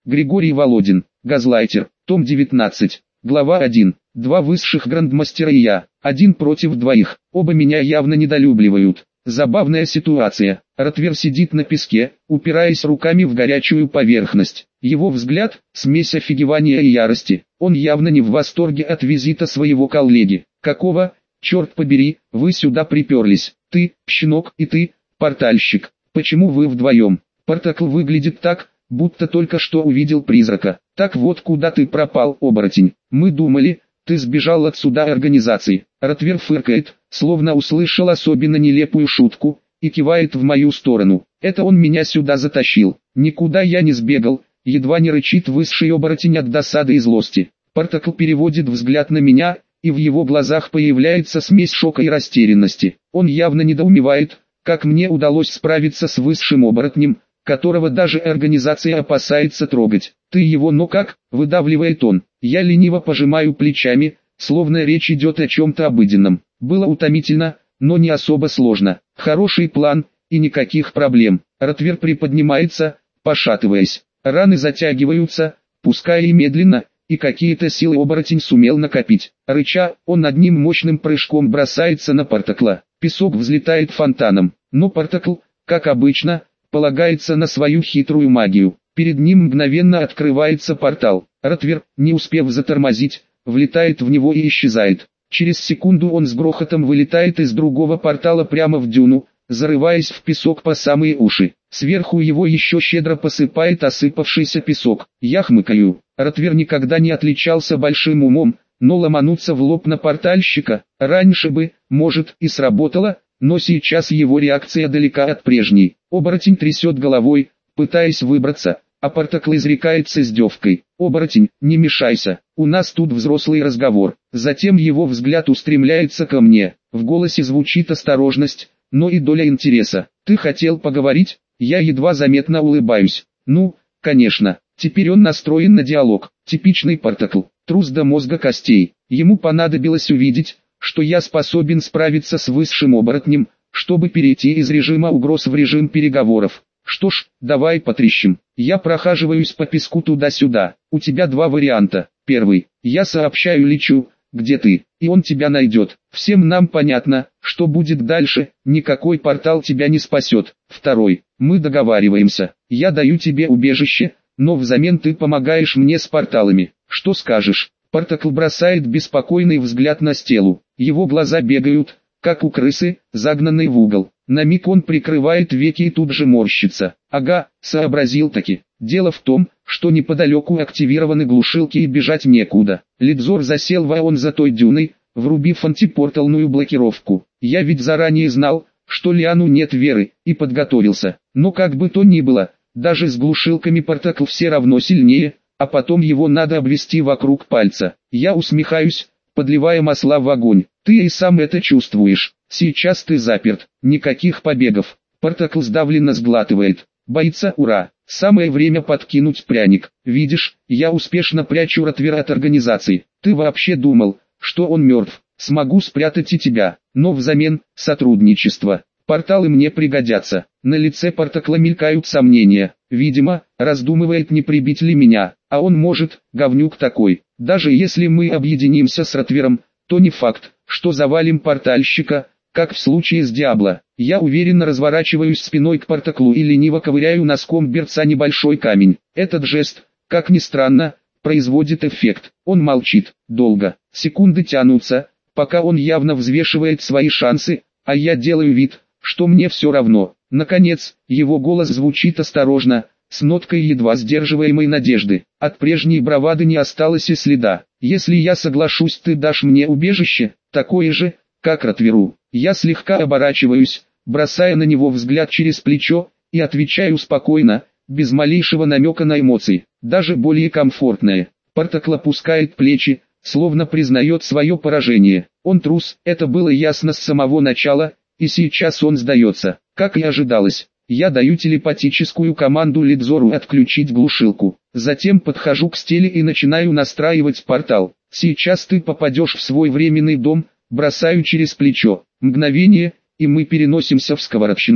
Григорий Володин, Газлайтер, том 19, глава 1. Два высших грандмастера и я, один против двоих, оба меня явно недолюбливают. Забавная ситуация. Ротвер сидит на песке, упираясь руками в горячую поверхность. Его взгляд – смесь офигевания и ярости. Он явно не в восторге от визита своего коллеги. Какого, черт побери, вы сюда приперлись? Ты, щенок, и ты, портальщик. Почему вы вдвоем? Портакл выглядит так, будто только что увидел призрака. Так вот куда ты пропал, оборотень. Мы думали, ты сбежал от суда организации. Ротвер фыркает, словно услышал особенно нелепую шутку, и кивает в мою сторону. Это он меня сюда затащил. Никуда я не сбегал, едва не рычит высший оборотень от досады и злости. Портакл переводит взгляд на меня, и в его глазах появляется смесь шока и растерянности. Он явно недоумевает, как мне удалось справиться с высшим оборотнем, которого даже организация опасается трогать. Ты его, но как, выдавливает он. Я лениво пожимаю плечами, словно речь идет о чем-то обыденном. Было утомительно, но не особо сложно. Хороший план, и никаких проблем. Ротвер приподнимается, пошатываясь. Раны затягиваются, пускай и медленно, и какие-то силы оборотень сумел накопить. Рыча, он одним мощным прыжком бросается на Портакла. Песок взлетает фонтаном, но Портакл, как обычно, полагается на свою хитрую магию. Перед ним мгновенно открывается портал. Ротвер, не успев затормозить, влетает в него и исчезает. Через секунду он с грохотом вылетает из другого портала прямо в дюну, зарываясь в песок по самые уши. Сверху его еще щедро посыпает осыпавшийся песок. Я хмыкаю. Ротвер никогда не отличался большим умом, но ломануться в лоб на портальщика, раньше бы, может, и сработало, но сейчас его реакция далека от прежней. Оборотень трясет головой, пытаясь выбраться, а Портакл изрекает с издевкой: «Оборотень, не мешайся, у нас тут взрослый разговор». Затем его взгляд устремляется ко мне, в голосе звучит осторожность, но и доля интереса. «Ты хотел поговорить?» Я едва заметно улыбаюсь. «Ну, конечно». Теперь он настроен на диалог. Типичный Портакл, трус до мозга костей. Ему понадобилось увидеть, что я способен справиться с высшим оборотнем, чтобы перейти из режима угроз в режим переговоров. Что ж, давай потрещим. Я прохаживаюсь по песку туда-сюда. У тебя два варианта. Первый. Я сообщаю Личу, где ты, и он тебя найдет. Всем нам понятно, что будет дальше, никакой портал тебя не спасет. Второй. Мы договариваемся. Я даю тебе убежище, но взамен ты помогаешь мне с порталами. Что скажешь?» Портакл бросает беспокойный взгляд на стелу. Его глаза бегают, как у крысы, загнанной в угол. На миг он прикрывает веки и тут же морщится. «Ага, сообразил таки. Дело в том, что неподалеку активированы глушилки и бежать некуда. Лидзор засел вон за той дюной, врубив антипорталную блокировку. Я ведь заранее знал, что Лиану нет веры, и подготовился. Но как бы то ни было, даже с глушилками Портакл все равно сильнее, а потом его надо обвести вокруг пальца». Я усмехаюсь, подливая масла в огонь. «Ты и сам это чувствуешь. Сейчас ты заперт, никаких побегов». Портакл сдавленно сглатывает. «Боится, ура. Самое время подкинуть пряник. Видишь, я успешно прячу Ротвера от организации. Ты вообще думал, что он мертв? Смогу спрятать и тебя, но взамен – сотрудничество. Порталы мне пригодятся». На лице Портакла мелькают сомнения. Видимо, раздумывает, не прибить ли меня. А он может, говнюк такой. Даже если мы объединимся с Ротвером, то не факт, что завалим портальщика, как в случае с Диабло. Я уверенно разворачиваюсь спиной к Портаклу и лениво ковыряю носком берца небольшой камень. Этот жест, как ни странно, производит эффект. Он молчит, долго. Секунды тянутся, пока он явно взвешивает свои шансы, а я делаю вид, что мне все равно. Наконец, его голос звучит осторожно, с ноткой едва сдерживаемой надежды. От прежней бравады не осталось и следа. «Если я соглашусь, ты дашь мне убежище, такое же, как Ротверу». Я слегка оборачиваюсь, бросая на него взгляд через плечо, и отвечаю спокойно, без малейшего намека на эмоции, даже более комфортное. Портакл опускает плечи, словно признает свое поражение. Он трус, это было ясно с самого начала, и сейчас он сдается. Как и ожидалось, я даю телепатическую команду Лидзору отключить глушилку. Затем подхожу к стеле и начинаю настраивать портал. «Сейчас ты попадешь в свой временный дом», бросаю через плечо. Мгновение, и мы переносимся в Сковородщину.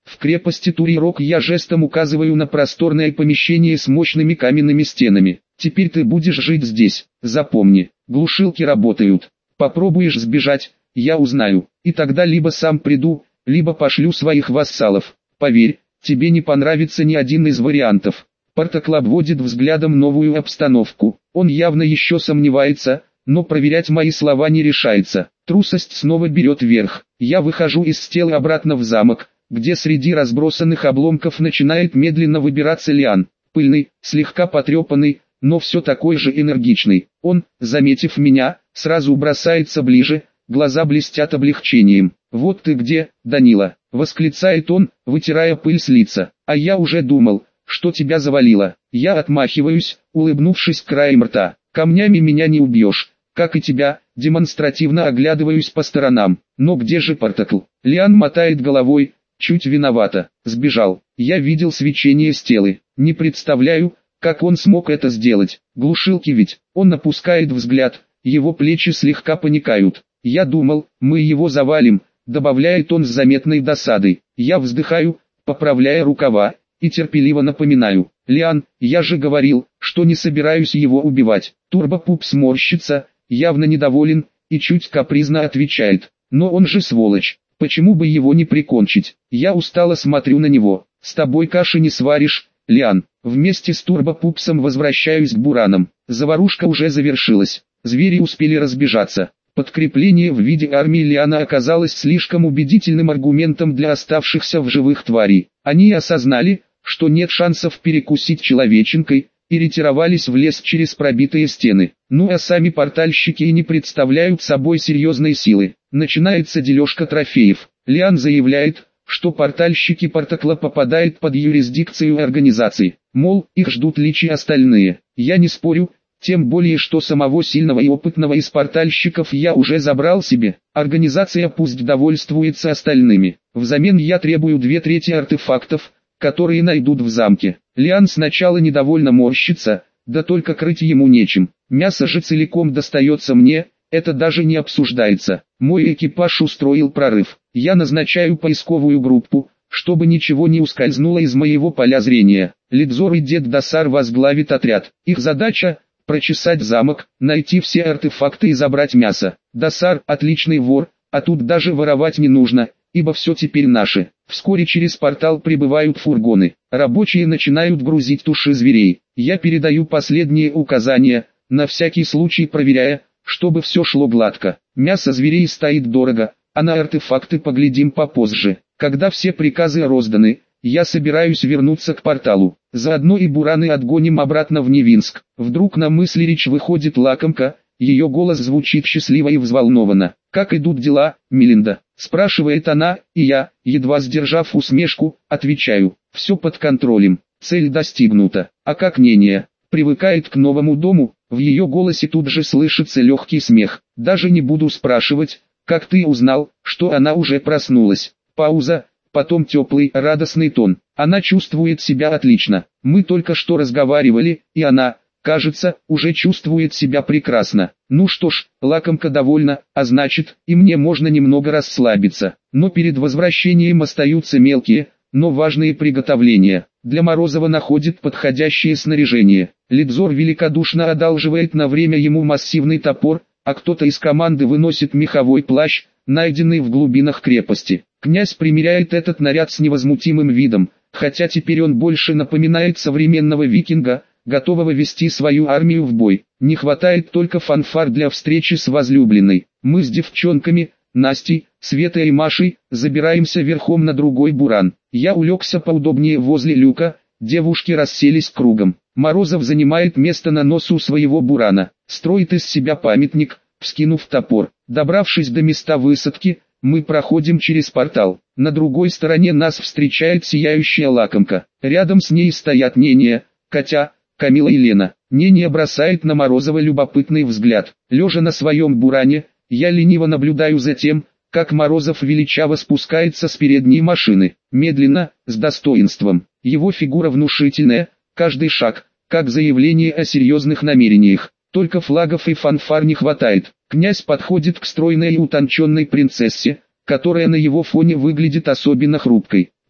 В крепости Турирок я жестом указываю на просторное помещение с мощными каменными стенами. Теперь ты будешь жить здесь. Запомни, глушилки работают. Попробуешь сбежать, я узнаю. И тогда либо сам приду, либо пошлю своих вассалов. Поверь, тебе не понравится ни один из вариантов. Партакл обводит взглядом новую обстановку. Он явно еще сомневается, но проверять мои слова не решается. Трусость снова берет верх. Я выхожу из тела обратно в замок, где среди разбросанных обломков начинает медленно выбираться Лиан. Пыльный, слегка потрепанный, но все такой же энергичный. Он, заметив меня, сразу бросается ближе, глаза блестят облегчением. «Вот ты где, Данила!» — восклицает он, вытирая пыль с лица. «А я уже думал, что тебя завалило». Я отмахиваюсь, улыбнувшись краем рта. «Камнями меня не убьешь, как и тебя», демонстративно оглядываюсь по сторонам. «Но где же Партакл?» Лиан мотает головой, чуть виновата. «Сбежал. Я видел свечение стелы. Не представляю, как он смог это сделать. Глушилки ведь». Он опускает взгляд, его плечи слегка поникают. «Я думал, мы его завалим», добавляет он с заметной досадой. Я вздыхаю, поправляя рукава, и терпеливо напоминаю. «Лиан, я же говорил, что не собираюсь его убивать». Турбопупс морщится, явно недоволен, и чуть капризно отвечает. «Но он же сволочь, почему бы его не прикончить?» Я устало смотрю на него. «С тобой каши не сваришь, Лиан». Вместе с Турбопупсом возвращаюсь к буранам. Заварушка уже завершилась. Звери успели разбежаться. Подкрепление в виде армии Лиана оказалось слишком убедительным аргументом для оставшихся в живых тварей. Они осознали, что нет шансов перекусить человеченкой, и ретировались в лес через пробитые стены. Ну а сами портальщики и не представляют собой серьезной силы. Начинается дележка трофеев. Лиан заявляет, что портальщики Партакла попадают под юрисдикцию организации. Мол, их ждут личи остальные. Я не спорю. Тем более, что самого сильного и опытного из портальщиков я уже забрал себе. Организация пусть довольствуется остальными. Взамен я требую 2/3 артефактов, которые найдут в замке. Лиан сначала недовольно морщится, да только крыть ему нечем. Мясо же целиком достается мне, это даже не обсуждается. Мой экипаж устроил прорыв. Я назначаю поисковую группу, чтобы ничего не ускользнуло из моего поля зрения. Лидзор и дед Дасар возглавит отряд. Их задача — прочесать замок, найти все артефакты и забрать мясо. Дасар — отличный вор, а тут даже воровать не нужно, ибо все теперь наше. Вскоре через портал прибывают фургоны. Рабочие начинают грузить туши зверей. Я передаю последние указания, на всякий случай проверяя, чтобы все шло гладко. Мясо зверей стоит дорого, а на артефакты поглядим попозже. Когда все приказы розданы, я собираюсь вернуться к порталу. Заодно и бураны отгоним обратно в Невинск. Вдруг на мысли речь выходит лакомка, ее голос звучит счастливо и взволнованно. «Как идут дела, Мелинда?» — спрашивает она, и я, едва сдержав усмешку, отвечаю. «Все под контролем, цель достигнута». «А как Нения?» Привыкает к новому дому, в ее голосе тут же слышится легкий смех. «Даже не буду спрашивать, как ты узнал, что она уже проснулась». Пауза. Потом теплый, радостный тон. Она чувствует себя отлично. Мы только что разговаривали, и она, кажется, уже чувствует себя прекрасно. Ну что ж, лакомка довольна, а значит, и мне можно немного расслабиться. Но перед возвращением остаются мелкие, но важные приготовления. Для Морозова находит подходящее снаряжение. Лидзор великодушно одалживает на время ему массивный топор, а кто-то из команды выносит меховой плащ, найденный в глубинах крепости. Князь примеряет этот наряд с невозмутимым видом, хотя теперь он больше напоминает современного викинга, готового вести свою армию в бой. Не хватает только фанфар для встречи с возлюбленной. Мы с девчонками, Настей, Светой и Машей, забираемся верхом на другой буран. Я улегся поудобнее возле люка, девушки расселись кругом. Морозов занимает место на носу своего бурана, строит из себя памятник, вскинув топор. Добравшись до места высадки, мы проходим через портал. На другой стороне нас встречает сияющая лакомка. Рядом с ней стоят Нения, Катя, Камила и Лена. Нения бросает на Морозова любопытный взгляд. Лежа на своем буране, я лениво наблюдаю за тем, как Морозов величаво спускается с передней машины. Медленно, с достоинством. Его фигура внушительная, каждый шаг, как заявление о серьезных намерениях. Только флагов и фанфар не хватает. Князь подходит к стройной и утонченной принцессе, которая на его фоне выглядит особенно хрупкой.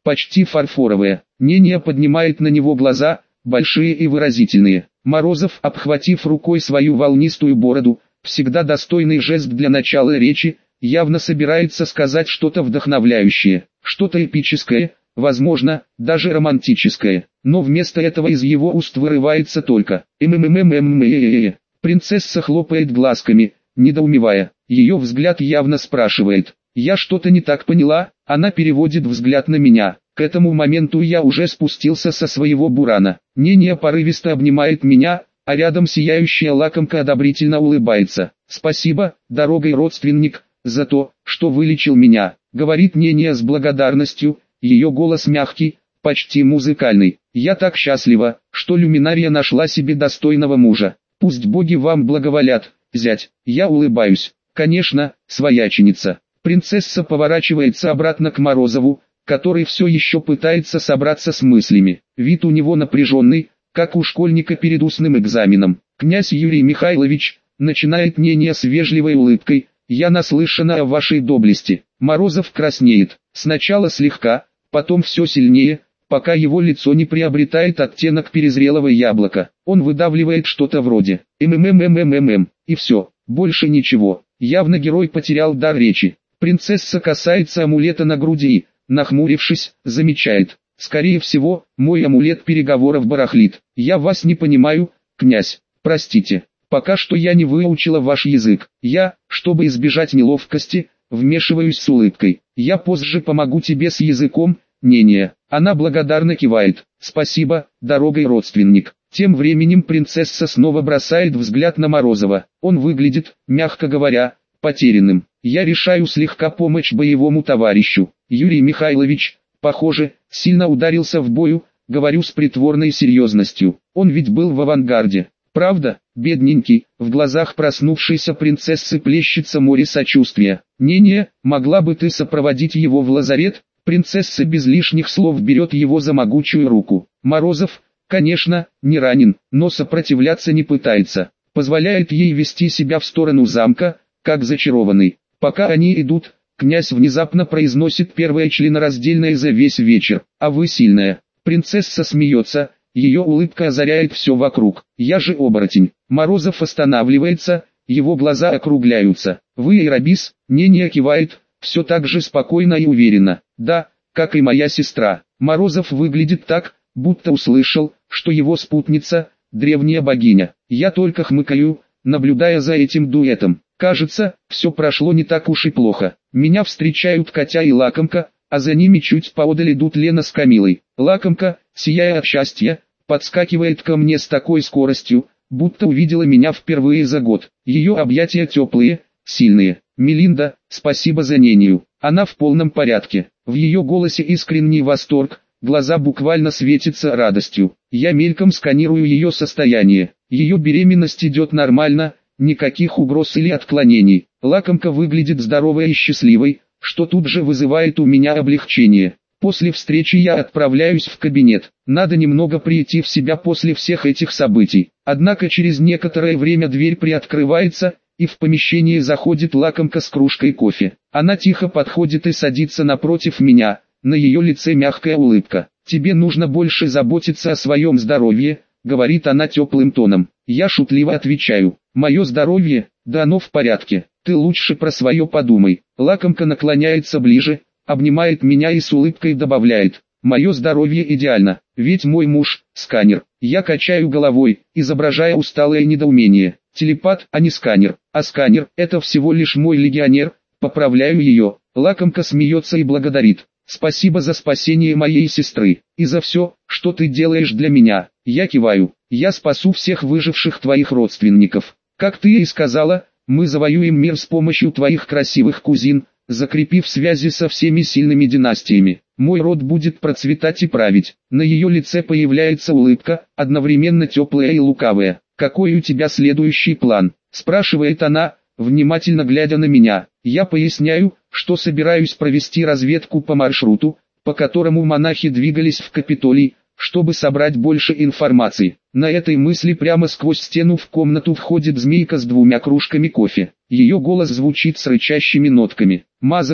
почти фарфоровое. Нения поднимает на него глаза, большие и выразительные. Морозов, обхватив рукой свою волнистую бороду, всегда достойный жест для начала речи, явно собирается сказать что-то вдохновляющее, что-то эпическое, возможно, даже романтическое. Но вместо этого из его уст вырывается только «ММММММ». Принцесса хлопает глазками, недоумевая. Ее взгляд явно спрашивает: «Я что-то не так поняла?» Она переводит взгляд на меня. К этому моменту я уже спустился со своего бурана. Нения порывисто обнимает меня, а рядом сияющая лакомка одобрительно улыбается. «Спасибо, дорогой родственник, за то, что вылечил меня», — говорит Нения с благодарностью, ее голос мягкий, почти музыкальный. «Я так счастлива, что Люминария нашла себе достойного мужа. Пусть боги вам благоволят, зять». Я улыбаюсь. «Конечно, свояченица». Принцесса поворачивается обратно к Морозову, который все еще пытается собраться с мыслями. Вид у него напряженный, как у школьника перед устным экзаменом. «Князь Юрий Михайлович», — начинает Нения с вежливой улыбкой, — «я наслышана о вашей доблести». Морозов краснеет, сначала слегка, потом все сильнее, пока его лицо не приобретает оттенок перезрелого яблока. Он выдавливает что-то вроде «ММММММ», и все, больше ничего. Явно герой потерял дар речи. Принцесса касается амулета на груди и, нахмурившись, замечает: «Скорее всего, мой амулет переговоров барахлит. Я вас не понимаю, князь, простите. Пока что я не выучила ваш язык. Я, чтобы избежать неловкости, вмешиваюсь с улыбкой. Я позже помогу тебе с языком, Нения». Она благодарно кивает. «Спасибо, дорогой родственник». Тем временем принцесса снова бросает взгляд на Морозова. Он выглядит, мягко говоря, потерянным. Я решаю слегка помочь боевому товарищу. «Юрий Михайлович, похоже, сильно ударился в бою», говорю с притворной серьезностью. «Он ведь был в авангарде. Правда, бедненький?» В глазах проснувшейся принцессы плещется море сочувствия. «Нения, могла бы ты сопроводить его в лазарет?» Принцесса без лишних слов берет его за могучую руку. Морозов, конечно, не ранен, но сопротивляться не пытается. Позволяет ей вести себя в сторону замка, как зачарованный. Пока они идут, князь внезапно произносит первое членораздельное за весь вечер: «А вы сильная». Принцесса смеется, ее улыбка озаряет все вокруг. «Я же оборотень». Морозов останавливается, его глаза округляются. «Вы Ирабис?» Нения кивает, все так же спокойно и уверенно. «Да, как и моя сестра». Морозов выглядит так, будто услышал, что его спутница – древняя богиня. Я только хмыкаю, наблюдая за этим дуэтом. Кажется, все прошло не так уж и плохо. Меня встречают Катя и Лакомка, а за ними чуть поодаль идут Лена с Камилой. Лакомка, сияя от счастья, подскакивает ко мне с такой скоростью, будто увидела меня впервые за год. Ее объятия теплые, сильные. «Мелинда, спасибо за Нению. Она в полном порядке». В ее голосе искренний восторг, глаза буквально светятся радостью. Я мельком сканирую ее состояние. Ее беременность идет нормально, никаких угроз или отклонений. Лакомка выглядит здоровой и счастливой, что тут же вызывает у меня облегчение. После встречи я отправляюсь в кабинет. Надо немного прийти в себя после всех этих событий. Однако через некоторое время дверь приоткрывается, и в помещение заходит Лакомка с кружкой кофе. Она тихо подходит и садится напротив меня, на ее лице мягкая улыбка. «Тебе нужно больше заботиться о своем здоровье», — говорит она теплым тоном. Я шутливо отвечаю: «Мое здоровье, да оно в порядке, ты лучше про свое подумай». Лакомка наклоняется ближе, обнимает меня и с улыбкой добавляет: «Мое здоровье идеально, ведь мой муж – сканер». Я качаю головой, изображая усталое недоумение. Телепат, а не сканер. А сканер – это всего лишь мой легионер, поправляю ее. Лакомка смеется и благодарит. «Спасибо за спасение моей сестры, и за все, что ты делаешь для меня». Я киваю. «Я спасу всех выживших твоих родственников. Как ты и сказала, мы завоюем мир с помощью твоих красивых кузин, закрепив связи со всеми сильными династиями. Мой род будет процветать и править». На ее лице появляется улыбка, одновременно теплая и лукавая. «Какой у тебя следующий план?» – спрашивает она, внимательно глядя на меня. Я поясняю, что собираюсь провести разведку по маршруту, по которому монахи двигались в Капитолий, чтобы собрать больше информации. На этой мысли прямо сквозь стену в комнату входит змейка с 2 кружками кофе. Ее голос звучит с рычащими нотками. «Мазака,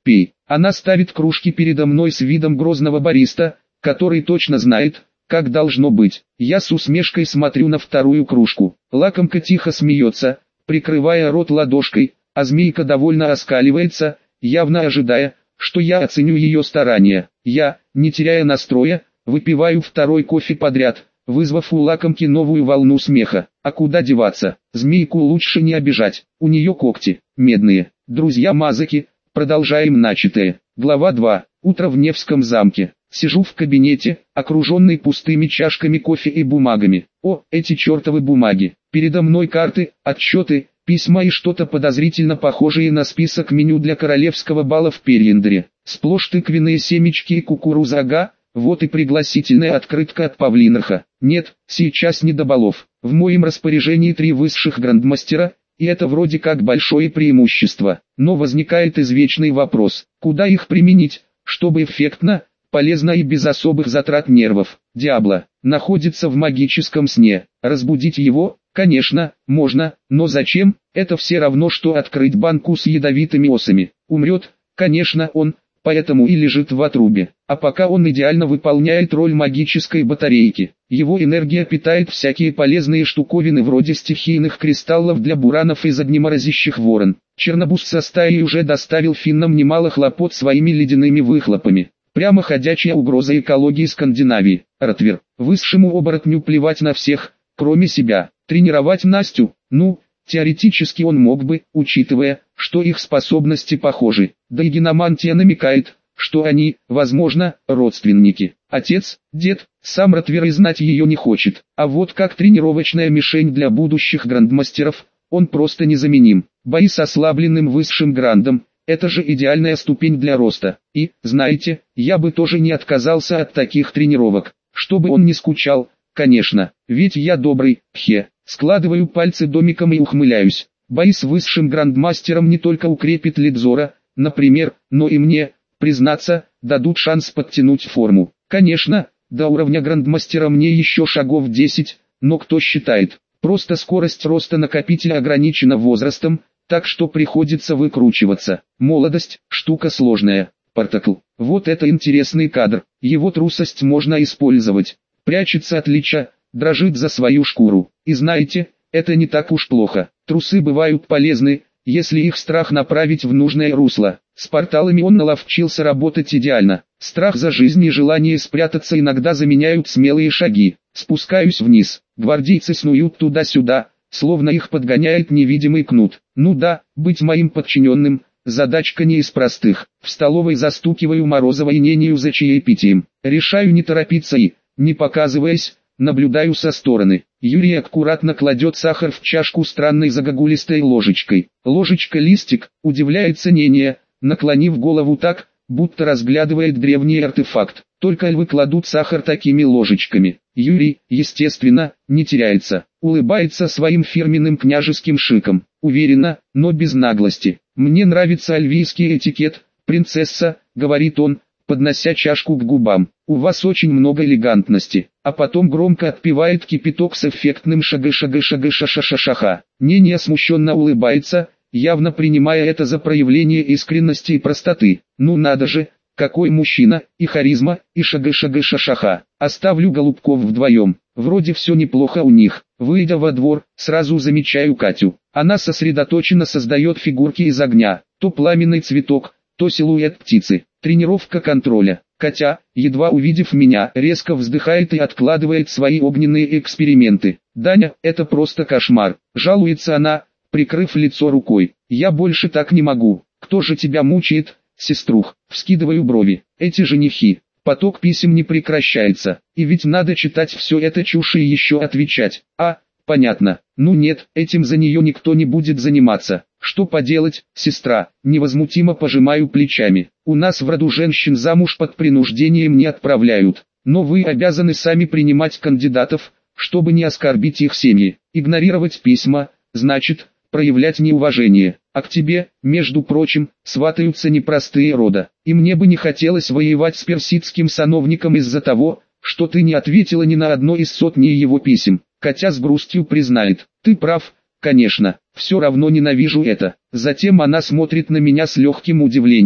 пей. Она ставит кружки передо мной с видом грозного бариста, который точно знает, как должно быть. Я с усмешкой смотрю на вторую кружку. Лакомка тихо смеется, прикрывая рот ладошкой, а змейка довольно оскаливается, явно ожидая, что я оценю ее старания. Я, не теряя настроя, выпиваю второй кофе подряд, вызвав у лакомки новую волну смеха. А куда деваться? Змейку лучше не обижать, у нее когти, медные. Друзья-мазаки, продолжаем начатое. Глава 2. Утро в Невском замке. Сижу в кабинете, окруженный пустыми чашками кофе и бумагами. О, эти чертовы бумаги. Передо мной карты, отчеты, письма и что-то подозрительно похожее на список меню для королевского бала в Перьендере. Сплошь тыквенные семечки и кукуруза, ага. Вот и пригласительная открытка от Павлинаха. Нет, сейчас не до балов. В моем распоряжении 3 высших грандмастера, и это вроде как большое преимущество. Но возникает извечный вопрос, куда их применить, чтобы эффектно, полезно и без особых затрат нервов. Диабло находится в магическом сне. Разбудить его, конечно, можно, но зачем? Это все равно, что открыть банку с ядовитыми осами. Умрет, конечно, он, поэтому и лежит в отрубе. А пока он идеально выполняет роль магической батарейки. Его энергия питает всякие полезные штуковины вроде стихийных кристаллов для буранов из огнеморозящих ворон. Чернобус со стаей уже доставил финнам немало хлопот своими ледяными выхлопами. Прямо ходячая угроза экологии Скандинавии. Ротвер, высшему оборотню плевать на всех, кроме себя. Тренировать Настю, ну, теоретически он мог бы, учитывая, что их способности похожи. Да и геномантия намекает, что они, возможно, родственники. Отец, дед, сам Ротвер и знать ее не хочет. А вот как тренировочная мишень для будущих грандмастеров, он просто незаменим. Бои с ослабленным высшим грандом. Это же идеальная ступень для роста. И, знаете, я бы тоже не отказался от таких тренировок. Чтобы он не скучал, конечно. Ведь я добрый, Складываю пальцы домиком и ухмыляюсь. Бои с высшим грандмастером не только укрепит Лидзора, например, но и мне, признаться, дадут шанс подтянуть форму. Конечно, до уровня грандмастера мне еще шагов 10, но кто считает, просто скорость роста накопителя ограничена возрастом, так что приходится выкручиваться. Молодость – штука сложная. Партакл. Вот это интересный кадр, его трусость можно использовать. Прячется от лича, дрожит за свою шкуру. И знаете, это не так уж плохо. Трусы бывают полезны, если их страх направить в нужное русло. С порталами он наловчился работать идеально. Страх за жизнь и желание спрятаться иногда заменяют смелые шаги. Спускаюсь вниз. Гвардейцы снуют туда-сюда, словно их подгоняет невидимый кнут. Ну да, быть моим подчиненным – задачка не из простых. В столовой застукиваю Морозова и Нению за чаепитием. Решаю не торопиться и, не показываясь, наблюдаю со стороны. Юрий аккуратно кладет сахар в чашку странной загогулистой ложечкой. Ложечка-листик, удивляется Нения, наклонив голову так, будто разглядывает древний артефакт. Только львы кладут сахар такими ложечками. Юрий, естественно, не теряется. Улыбается своим фирменным княжеским шиком. Уверенно, но без наглости. «Мне нравится альвийский этикет, принцесса», — говорит он, поднося чашку к губам. «У вас очень много элегантности». А потом громко отпивает кипяток с эффектным шага-шага-шага-ша-ша-ша-ша-ха. Нения смущенно улыбается, явно принимая это за проявление искренности и простоты. Ну надо же, какой мужчина, и харизма, и шага-шага-ша-ша-ха. Оставлю голубков вдвоем. Вроде все неплохо у них. Выйдя во двор, сразу замечаю Катю. Она сосредоточенно создает фигурки из огня. То пламенный цветок, то силуэт птицы. Тренировка контроля. Катя, едва увидев меня, резко вздыхает и откладывает свои огненные эксперименты. «Даня, это просто кошмар», — жалуется она, прикрыв лицо рукой. «Я больше так не могу. Кто же тебя мучает, сеструх?» Вскидываю брови. Эти женихи. Поток писем не прекращается. И ведь надо читать все это чушь и еще отвечать. Понятно. Ну нет, этим за нее никто не будет заниматься. Что поделать, сестра, невозмутимо пожимаю плечами. У нас в роду женщин замуж под принуждением не отправляют. Но вы обязаны сами принимать кандидатов, чтобы не оскорбить их семьи. Игнорировать письма, значит, проявлять неуважение. А к тебе, между прочим, сватаются непростые рода. И мне бы не хотелось воевать с персидским сановником из-за того, что ты не ответила ни на одно из сотни его писем. Катя с грустью признает: ты прав, конечно, все равно ненавижу это. Затем она смотрит на меня с легким удивлением.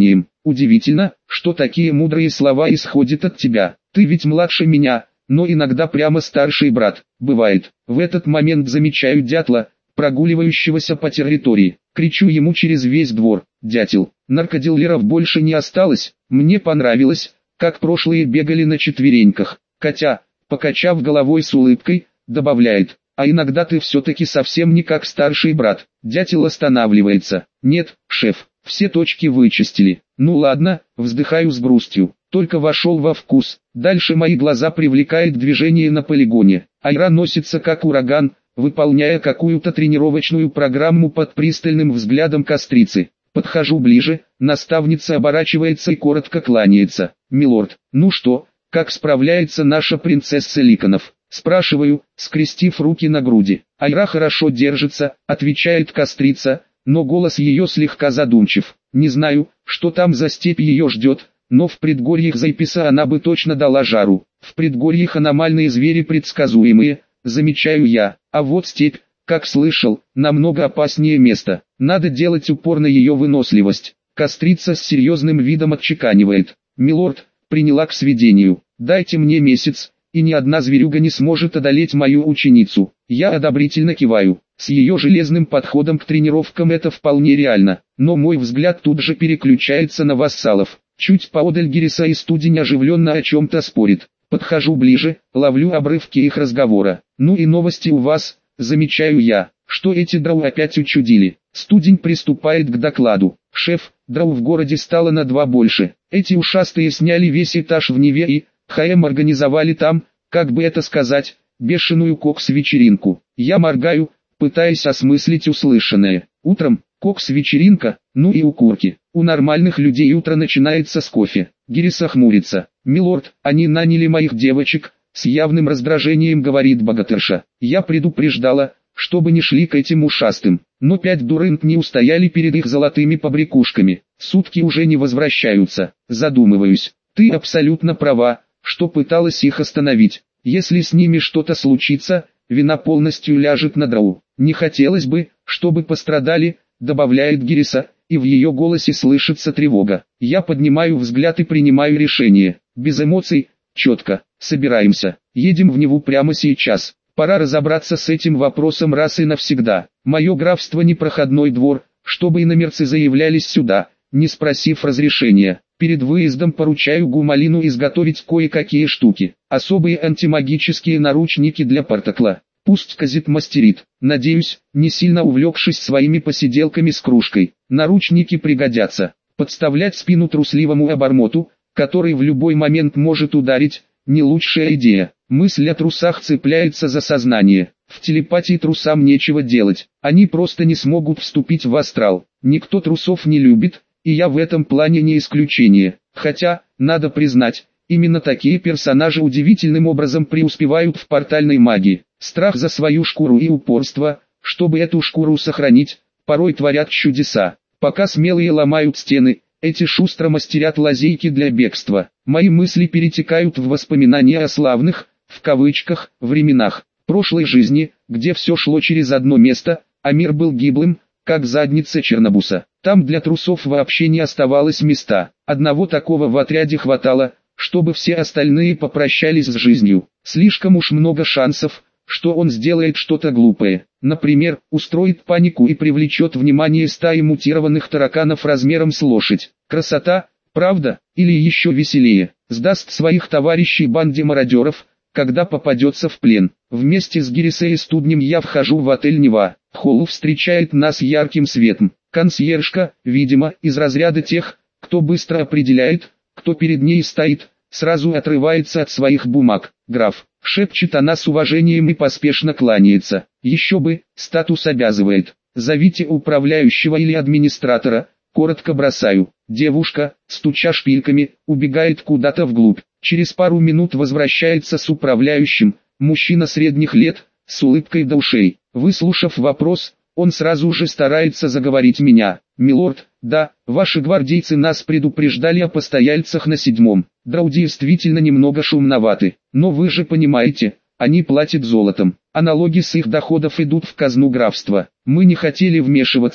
Удивительно, что такие мудрые слова исходят от тебя. Ты ведь младше меня, но иногда прямо старший брат. Бывает. В этот момент замечаю дятла, прогуливающегося по территории. Кричу ему через весь двор: «Дятел, наркодилеров больше не осталось». Мне понравилось, как прошлые бегали на четвереньках. Котя, покачав головой с улыбкой, добавляет: «А иногда ты все-таки совсем не как старший брат». Дятел останавливается. «Нет, шеф, все точки вычистили». «Ну ладно», вздыхаю с грустью. Только вошел во вкус. Дальше мои глаза привлекает движение на полигоне. Айра носится как ураган, выполняя какую-то тренировочную программу под пристальным взглядом кострицы. Подхожу ближе, наставница оборачивается и коротко кланяется. «Милорд, ну что, как справляется наша принцесса Ликонов?» Спрашиваю, скрестив руки на груди. «Айра хорошо держится», отвечает кострица, но голос ее слегка задумчив. «Не знаю, что там за степь ее ждет, но в предгорьях Зайписа она бы точно дала жару. В предгорьях аномальные звери предсказуемые, замечаю я, а вот степь, как слышал, намного опаснее места. Надо делать упор на ее выносливость». Кострица с серьезным видом отчеканивает: «Милорд, приняла к сведению. Дайте мне месяц, и ни одна зверюга не сможет одолеть мою ученицу». Я одобрительно киваю. С ее железным подходом к тренировкам это вполне реально, но мой взгляд тут же переключается на вассалов. Чуть поодаль Гириса и Студень оживленно о чем-то спорит. Подхожу ближе, ловлю обрывки их разговора. «Ну и новости у вас», замечаю я. «Что эти драу опять учудили?» Студень приступает к докладу. «Шеф, драу в городе стало на 2 больше. Эти ушастые сняли весь этаж в Неве и организовали там, как бы это сказать, бешеную кокс-вечеринку». Я моргаю, пытаясь осмыслить услышанное. Утром, кокс-вечеринка, ну и укурки. У нормальных людей утро начинается с кофе. Гириса хмурится. «Милорд, они наняли моих девочек», с явным раздражением говорит богатырша. «Я предупреждала, чтобы не шли к этим ушастым, но 5 дурынт не устояли перед их золотыми побрякушками. Сутки уже не возвращаются». Задумываюсь. «Ты абсолютно права, что пыталась их остановить. Если с ними что-то случится, вина полностью ляжет на драу. Не хотелось бы, чтобы пострадали», добавляет Гириса, и в ее голосе слышится тревога. Я поднимаю взгляд и принимаю решение. Без эмоций, четко. «Собираемся. Едем в Неву прямо сейчас. Пора разобраться с этим вопросом раз и навсегда. Мое графство не проходной двор, чтобы иномерцы заявлялись сюда, не спросив разрешения. Перед выездом поручаю Гумалину изготовить кое-какие штуки. Особые антимагические наручники для Партакла. Пусть Казит мастерит. Надеюсь, не сильно увлекшись своими посиделками с кружкой. Наручники пригодятся. Подставлять спину трусливому обормоту, который в любой момент может ударить, не лучшая идея. Мысль о трусах цепляется за сознание. В телепатии трусам нечего делать. Они просто не смогут вступить в астрал. Никто трусов не любит, и я в этом плане не исключение. Хотя, надо признать, именно такие персонажи удивительным образом преуспевают в портальной магии. Страх за свою шкуру и упорство, чтобы эту шкуру сохранить, порой творят чудеса. Пока смелые ломают стены, эти шустро мастерят лазейки для бегства. Мои мысли перетекают в воспоминания о славных, в кавычках, временах прошлой жизни, где все шло через одно место, а мир был гиблым, как задница Чернобуса. Там для трусов вообще не оставалось места. Одного такого в отряде хватало, чтобы все остальные попрощались с жизнью. Слишком уж много шансов, что он сделает что-то глупое. Например, устроит панику и привлечет внимание стаи мутированных тараканов размером с лошадь. Красота, правда? Или еще веселее, сдаст своих товарищей банде мародеров, когда попадется в плен. Вместе с Гирисой и Студнем я вхожу в отель Нева. Холл встречает нас ярким светом. Консьержка, видимо, из разряда тех, кто быстро определяет, кто перед ней стоит, сразу отрывается от своих бумаг. «Граф», шепчет она с уважением и поспешно кланяется. «Еще бы, статус обязывает. Зовите управляющего или администратора», коротко бросаю. Девушка, стуча шпильками, убегает куда-то вглубь. Через пару минут возвращается с управляющим, мужчина средних лет, с улыбкой до ушей. Выслушав вопрос, он сразу же старается заговорить меня. «Милорд, да, ваши гвардейцы нас предупреждали о постояльцах на 7-м. Драу действительно немного шумноваты, но вы же понимаете, они платят золотом, а налоги с их доходов идут в казну графства. Мы не хотели вмешиваться,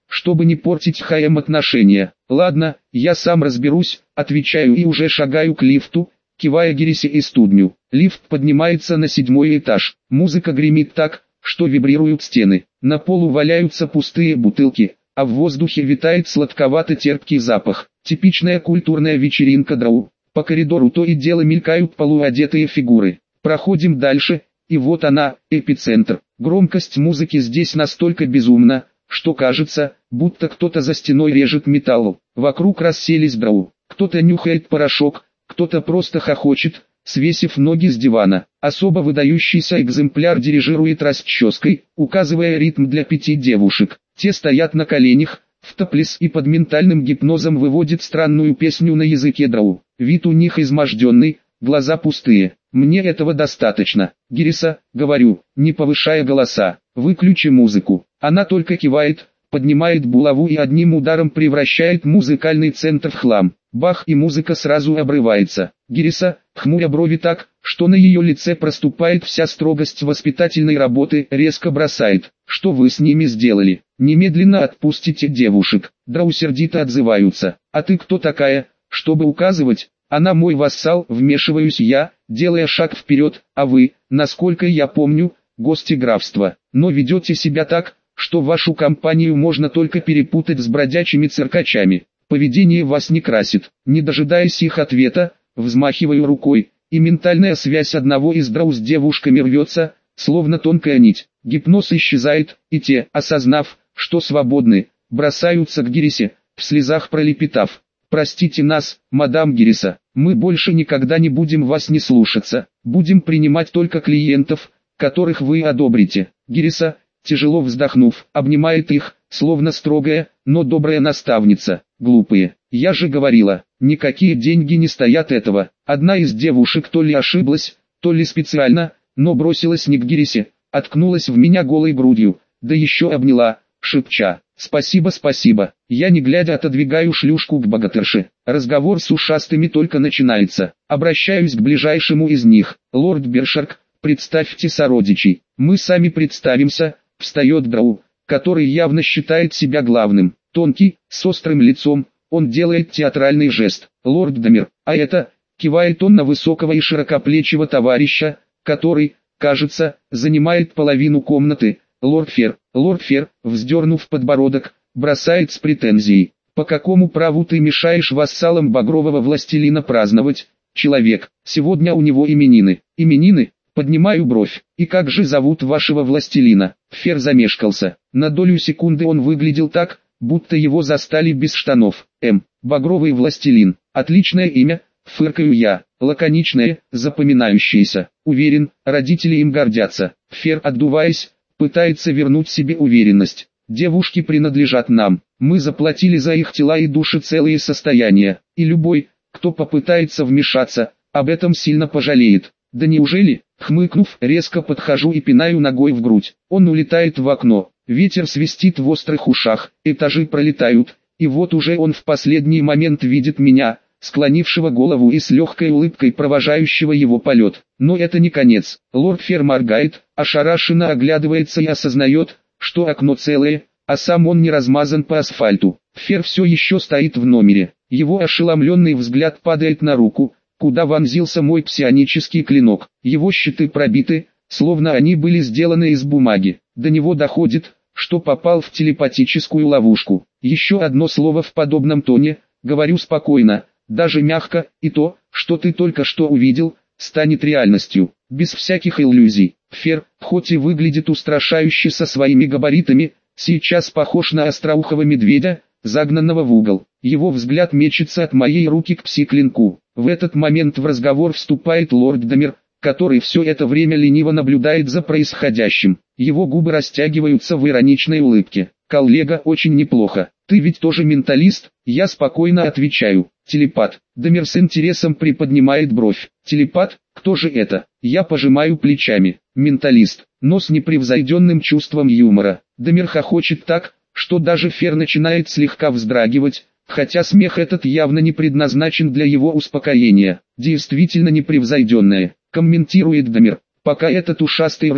чтобы не портить Хаем отношения. Ладно, я сам разберусь, отвечаю и уже шагаю к лифту, кивая Гирисе и студню. Лифт поднимается на 7-й этаж. Музыка гремит так, что вибрируют стены. На полу валяются пустые бутылки, а в воздухе витает сладковато-терпкий запах. Типичная культурная вечеринка драу. По коридору то и дело мелькают полуодетые фигуры. Проходим дальше, и вот она, эпицентр. Громкость музыки здесь настолько безумна, что кажется, будто кто-то за стеной режет металл. Вокруг расселись драу. Кто-то нюхает порошок, кто-то просто хохочет, свесив ноги с дивана. Особо выдающийся экземпляр дирижирует расческой, указывая ритм для 5 девушек. Те стоят на коленях, в топлес и под ментальным гипнозом выводит странную песню на языке драу. Вид у них изможденный, глаза пустые. Мне этого достаточно. Гириса, говорю, не повышая голоса, выключи музыку. Она только кивает, поднимает булаву и одним ударом превращает музыкальный центр в хлам. Бах, и музыка сразу обрывается. Гириса, хмуря брови так, что на ее лице проступает вся строгость воспитательной работы, резко бросает. Что вы с ними сделали? Немедленно отпустите девушек. Драу сердито отзываются. А ты кто такая, чтобы указывать? Она мой вассал, вмешиваюсь я, делая шаг вперед, а вы, насколько я помню, гости графства. Но ведете себя так, что вашу компанию можно только перепутать с бродячими циркачами. Поведение вас не красит. Не дожидаясь их ответа, взмахиваю рукой, и ментальная связь одного из драу с девушками рвется, словно тонкая нить. Гипноз исчезает, и те, осознав, что свободны, бросаются к Гирисе, в слезах пролепетав: «Простите нас, мадам Гириса, мы больше никогда не будем вас не слушаться, будем принимать только клиентов, которых вы одобрите». Гириса, тяжело вздохнув, обнимает их, словно строгая, но добрая наставница. Глупые, я же говорила, никакие деньги не стоят этого. Одна из девушек то ли ошиблась, то ли специально, но бросилась не к Гирисе, откнулась в меня голой грудью, да еще обняла, шепча: «Спасибо, спасибо». Я не глядя отодвигаю шлюшку к богатырше. Разговор с ушастыми только начинается. Обращаюсь к ближайшему из них: «Лорд Бершарк, представьте сородичей». «Мы сами представимся», встает драу, который явно считает себя главным. Тонкий, с острым лицом, он делает театральный жест: «Лорд Дамир, а это...» кивает он на высокого и широкоплечего товарища, который, кажется, занимает половину комнаты. «Лорд Фер». Лорд Фер, вздернув подбородок, бросает с претензией: «По какому праву ты мешаешь вассалам багрового властелина праздновать, человек? Сегодня у него именины». «Именины?» Поднимаю бровь. «И как же зовут вашего властелина?» Фер замешкался. На долю секунды он выглядел так, будто его застали без штанов. Багровый властелин. Отличное имя, фыркаю я. Лаконичное, запоминающееся. Уверен, родители им гордятся. Фер, отдуваясь, пытается вернуть себе уверенность. Девушки принадлежат нам. Мы заплатили за их тела и души целые состояния. И любой, кто попытается вмешаться, об этом сильно пожалеет. Да неужели? Хмыкнув, резко подхожу и пинаю ногой в грудь. Он улетает в окно. Ветер свистит в острых ушах, этажи пролетают, и вот уже он в последний момент видит меня, склонившего голову и с легкой улыбкой провожающего его полет. Но это не конец. Лорд Фер моргает, ошарашенно оглядывается и осознает, что окно целое, а сам он не размазан по асфальту. Фер все еще стоит в номере. Его ошеломленный взгляд падает на руку, куда вонзился мой псионический клинок. Его щиты пробиты, словно они были сделаны из бумаги. До него доходит, что попал в телепатическую ловушку. Еще одно слово в подобном тоне, говорю спокойно, даже мягко, и то, что ты только что увидел, станет реальностью, без всяких иллюзий. Фер, хоть и выглядит устрашающе со своими габаритами, сейчас похож на остроухого медведя, загнанного в угол. Его взгляд мечется от моей руки к пси-клинку. В этот момент в разговор вступает лорд Дамир, который все это время лениво наблюдает за происходящим. Его губы растягиваются в ироничной улыбке. «Коллега, очень неплохо. Ты ведь тоже менталист?» Я спокойно отвечаю: «Телепат». Дамир с интересом приподнимает бровь. «Телепат? Кто же это?» Я пожимаю плечами. «Менталист, но с непревзойденным чувством юмора». Дамир хохочет так, что даже Фер начинает слегка вздрагивать, хотя смех этот явно не предназначен для его успокоения. «Действительно непревзойденное», комментирует Дамир. Пока этот ушастый ржет,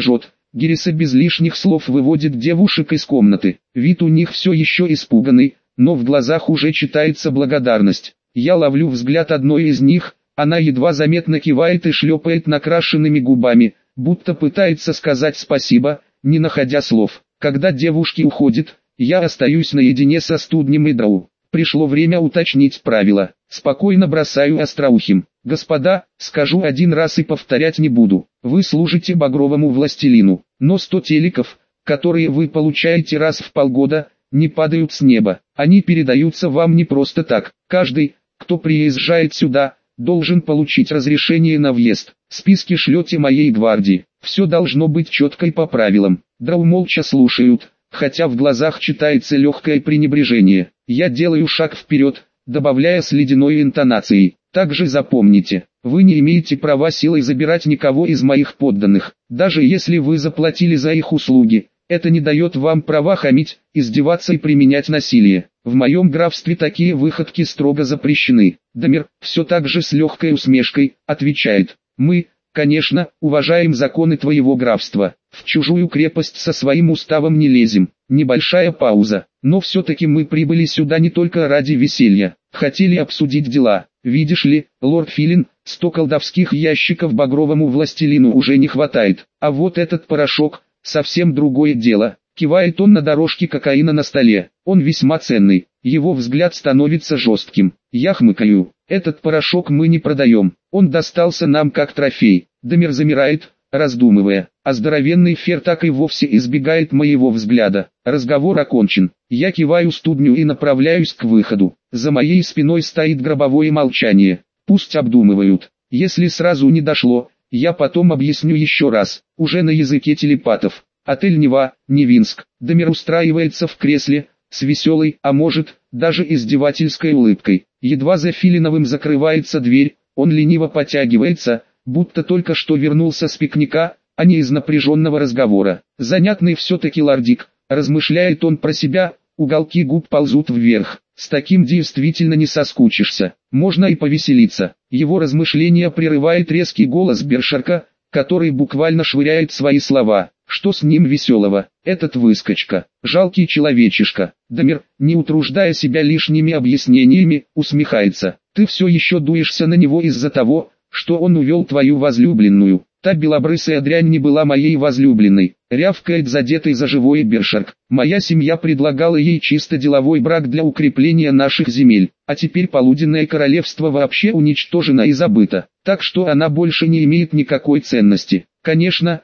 Гериса без лишних слов выводит девушек из комнаты. Вид у них все еще испуганный, но в глазах уже читается благодарность. Я ловлю взгляд одной из них, она едва заметно кивает и шлепает накрашенными губами, будто пытается сказать спасибо, не находя слов. Когда девушки уходят, я остаюсь наедине со студнем и Драу. Пришло время уточнить правила. Спокойно бросаю остроухим. Господа, скажу один раз и повторять не буду. Вы служите багровому властелину, но 100 телеков, которые вы получаете раз в полгода, не падают с неба. Они передаются вам не просто так. Каждый, кто приезжает сюда, должен получить разрешение на въезд. Списки шлете моей гвардии. Все должно быть четко и по правилам. Драу молча слушают, хотя в глазах читается легкое пренебрежение. Я делаю шаг вперед, добавляя с ледяной интонацией. Также запомните, вы не имеете права силой забирать никого из моих подданных, даже если вы заплатили за их услуги. Это не дает вам права хамить, издеваться и применять насилие. В моем графстве такие выходки строго запрещены. Дамир, все так же с легкой усмешкой, отвечает. Мы, конечно, уважаем законы твоего графства. В чужую крепость со своим уставом не лезем. Небольшая пауза. Но все-таки мы прибыли сюда не только ради веселья. Хотели обсудить дела. Видишь ли, лорд Филин, 100 колдовских ящиков багровому властелину уже не хватает. А вот этот порошок, совсем другое дело. Кивает он на дорожке кокаина на столе. Он весьма ценный. Его взгляд становится жестким. Я хмыкаю. Этот порошок мы не продаем. Он достался нам как трофей. Дамир замирает, раздумывая. А здоровенный Фер так и вовсе избегает моего взгляда. Разговор окончен. Я киваю студню и направляюсь к выходу. За моей спиной стоит гробовое молчание. Пусть обдумывают. Если сразу не дошло, я потом объясню еще раз. Уже на языке телепатов. Отель Нева, Невинск. Дамир устраивается в кресле, с веселой, а может, даже издевательской улыбкой. Едва за Филиновым закрывается дверь, он лениво потягивается, будто только что вернулся с пикника, а не из напряженного разговора. Занятный все-таки лордик, размышляет он про себя, уголки губ ползут вверх. С таким действительно не соскучишься, можно и повеселиться. Его размышления прерывает резкий голос Бершарка, который буквально швыряет свои слова. Что с ним веселого? Этот выскочка, жалкий человечишка. Дамир, не утруждая себя лишними объяснениями, усмехается. Ты все еще дуешься на него из-за того, что он увел твою возлюбленную. Та белобрысая дрянь не была моей возлюбленной. Рявкает задетый за живое Бершарк. Моя семья предлагала ей чисто деловой брак для укрепления наших земель. А теперь полуденное королевство вообще уничтожено и забыто. Так что она больше не имеет никакой ценности. Конечно,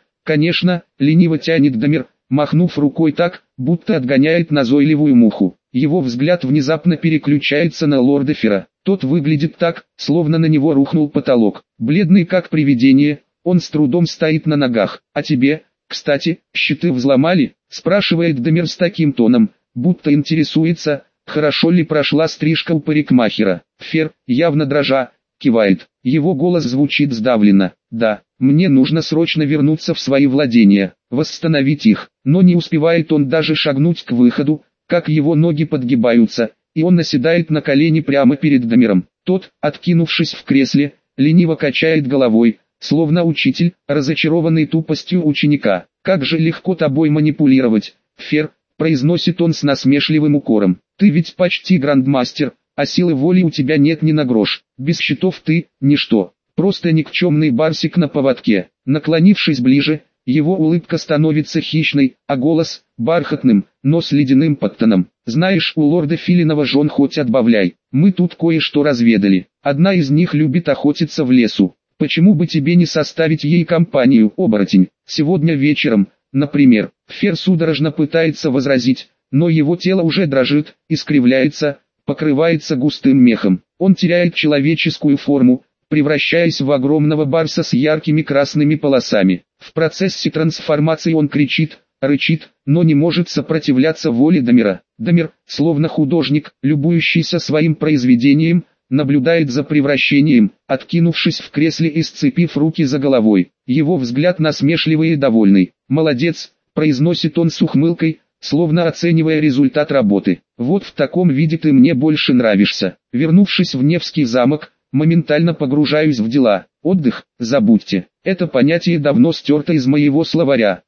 лениво тянет Дамир, махнув рукой так, будто отгоняет назойливую муху. Его взгляд внезапно переключается на лорда Фера. Тот выглядит так, словно на него рухнул потолок. Бледный как привидение, он с трудом стоит на ногах. А тебе, кстати, щиты взломали? Спрашивает Дамир с таким тоном, будто интересуется, хорошо ли прошла стрижка у парикмахера. Фер, явно дрожа, кивает. Его голос звучит сдавленно. Да, мне нужно срочно вернуться в свои владения, восстановить их. Но не успевает он даже шагнуть к выходу, как его ноги подгибаются, и он наседает на колени прямо перед Дамиром. Тот, откинувшись в кресле, лениво качает головой, словно учитель, разочарованный тупостью ученика. «Как же легко тобой манипулировать, Фер», произносит он с насмешливым укором. «Ты ведь почти грандмастер, а силы воли у тебя нет ни на грош. Без щитов ты – ничто, просто никчемный барсик на поводке». Наклонившись ближе, его улыбка становится хищной, а голос – бархатным, но с ледяным подтоном. «Знаешь, у лорда Филинова жен хоть отбавляй, мы тут кое-что разведали. Одна из них любит охотиться в лесу. Почему бы тебе не составить ей компанию, оборотень? Сегодня вечером, например». Фер судорожно пытается возразить, но его тело уже дрожит, искривляется, покрывается густым мехом. Он теряет человеческую форму, превращаясь в огромного барса с яркими красными полосами. В процессе трансформации он кричит, рычит, но не может сопротивляться воле Дамира. Дамир, словно художник, любующийся своим произведением, наблюдает за превращением, откинувшись в кресле и сцепив руки за головой. Его взгляд насмешливый и довольный. «Молодец», произносит он с ухмылкой, словно оценивая результат работы. «Вот в таком виде ты мне больше нравишься». Вернувшись в Невский замок, моментально погружаюсь в дела. Отдых, забудьте. Это понятие давно стерто из моего словаря.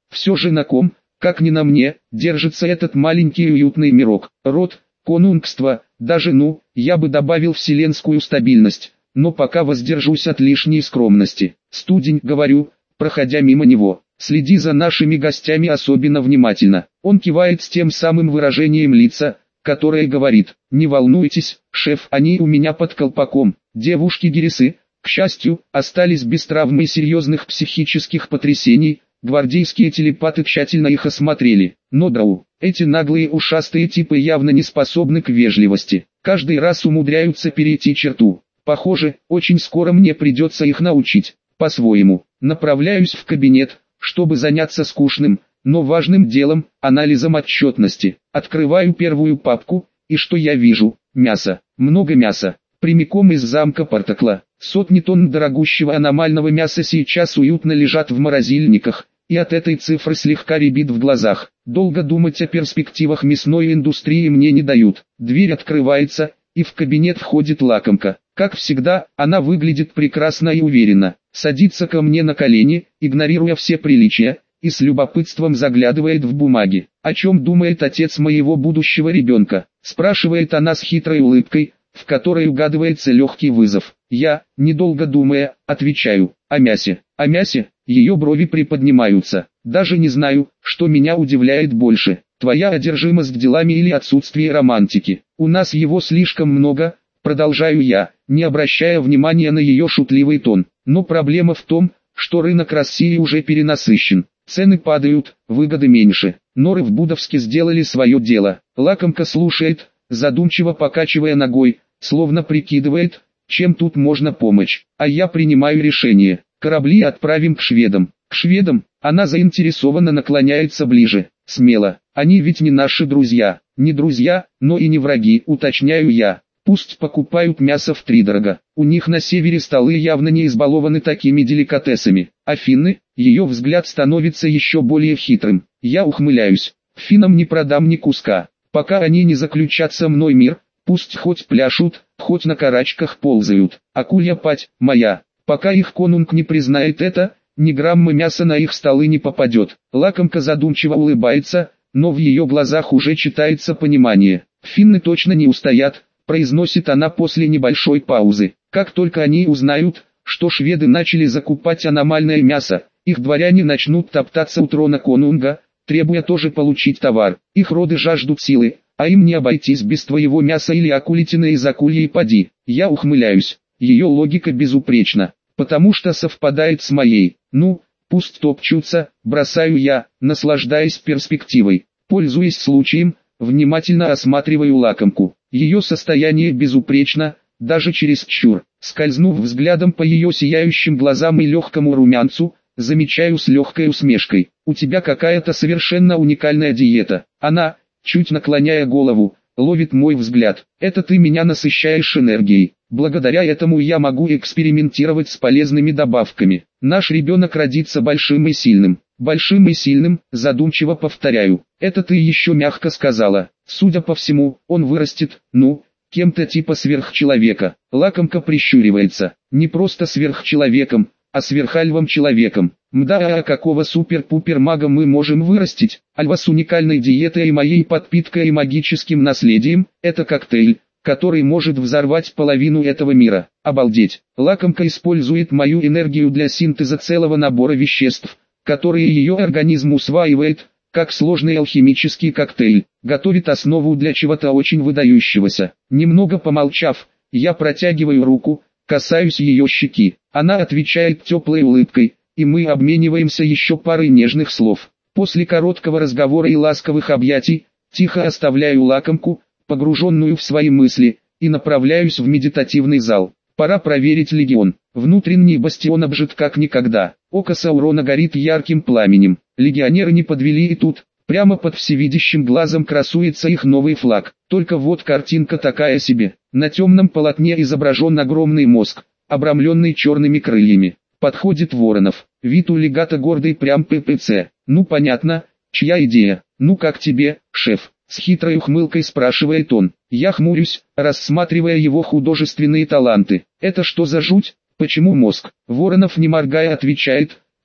Все же на ком, как ни на мне, держится этот маленький уютный мирок. Род, конунгство, даже я бы добавил вселенскую стабильность, но пока воздержусь от лишней скромности. Студень, говорю, проходя мимо него, следи за нашими гостями особенно внимательно. Он кивает с тем самым выражением лица, которое говорит: не волнуйтесь, шеф, они у меня под колпаком. Девушки Гирисы, к счастью, остались без травм и серьезных психических потрясений. Гвардейские телепаты тщательно их осмотрели. Но драу, эти наглые ушастые типы явно не способны к вежливости. Каждый раз умудряются перейти черту. Похоже, очень скоро мне придется их научить. По-своему, направляюсь в кабинет, чтобы заняться скучным, но важным делом, анализом отчетности. Открываю первую папку, и что я вижу? Мясо. Много мяса. Прямиком из замка Партакла. Сотни тонн дорогущего аномального мяса сейчас уютно лежат в морозильниках, и от этой цифры слегка рябит в глазах. Долго думать о перспективах мясной индустрии мне не дают. Дверь открывается, и в кабинет входит лакомка. Как всегда, она выглядит прекрасно и уверенно. Садится ко мне на колени, игнорируя все приличия, и с любопытством заглядывает в бумаги. «О чем думает отец моего будущего ребенка?» – спрашивает она с хитрой улыбкой, в которой угадывается легкий вызов. Я, недолго думая, отвечаю: о мясе. О мясе? Ее брови приподнимаются. Даже не знаю, что меня удивляет больше: твоя одержимость делами или отсутствие романтики. У нас его слишком много, продолжаю я, не обращая внимания на ее шутливый тон. Но проблема в том, что рынок России уже перенасыщен. Цены падают, выгоды меньше. Норы в Будовске сделали свое дело. Лакомка слушает, задумчиво покачивая ногой, словно прикидывает, чем тут можно помочь. А я принимаю решение. Корабли отправим к шведам. К шведам? Она заинтересованно наклоняется ближе. Смело. Они ведь не наши друзья. Не друзья, но и не враги, уточняю я. Пусть покупают мясо втридорога. У них на севере столы явно не избалованы такими деликатесами. А финны? Ее взгляд становится еще более хитрым. Я ухмыляюсь. Финнам не продам ни куска. Пока они не заключат со мной мир, пусть хоть пляшут, хоть на карачках ползают. Акулья пать моя. Пока их конунг не признает это, ни грамма мяса на их столы не попадет. Лакомка задумчиво улыбается, но в ее глазах уже читается понимание. Финны точно не устоят, произносит она после небольшой паузы. Как только они узнают, что шведы начали закупать аномальное мясо, их дворяне начнут топтаться у трона конунга, требуя тоже получить товар. Их роды жаждут силы, а им не обойтись без твоего мяса или акулитины из акульей поди. Я ухмыляюсь. Ее логика безупречна, потому что совпадает с моей. Ну, пусть топчутся, бросаю я, наслаждаясь перспективой. Пользуясь случаем, внимательно осматриваю лакомку. Ее состояние безупречно, даже чересчур. Скользнув взглядом по ее сияющим глазам и легкому румянцу, замечаю с легкой усмешкой: у тебя какая-то совершенно уникальная диета. Она, чуть наклоняя голову, ловит мой взгляд. Это ты меня насыщаешь энергией. Благодаря этому я могу экспериментировать с полезными добавками. Наш ребенок родится большим и сильным. Большим и сильным, задумчиво повторяю. Это ты еще мягко сказала. Судя по всему, он вырастет, кем-то типа сверхчеловека. Лакомка прищуривается. Не просто сверхчеловеком, а сверхальвом человеком. Мда, а какого супер-пупер мага мы можем вырастить? Альва с уникальной диетой и моей подпиткой и магическим наследием – это коктейль, который может взорвать половину этого мира. Обалдеть. Лакомка использует мою энергию для синтеза целого набора веществ, которые ее организм усваивает, как сложный алхимический коктейль. Готовит основу для чего-то очень выдающегося. Немного помолчав, я протягиваю руку, касаюсь ее щеки. Она отвечает теплой улыбкой, и мы обмениваемся еще парой нежных слов. После короткого разговора и ласковых объятий, тихо оставляю лакомку, погруженную в свои мысли, и направляюсь в медитативный зал. Пора проверить легион. Внутренний бастион обжит как никогда. Око Саурона горит ярким пламенем. Легионеры не подвели и тут, прямо под всевидящим глазом красуется их новый флаг. Только вот картинка такая себе. На темном полотне изображен огромный мозг, обрамленный черными крыльями. Подходит Воронов. Вид у легата гордый прям ППЦ. Ну понятно, чья идея? Ну как тебе, шеф? С хитрой ухмылкой спрашивает он. Я хмурюсь, рассматривая его художественные таланты. Это что за жуть? Почему мозг? Воронов не моргая отвечает: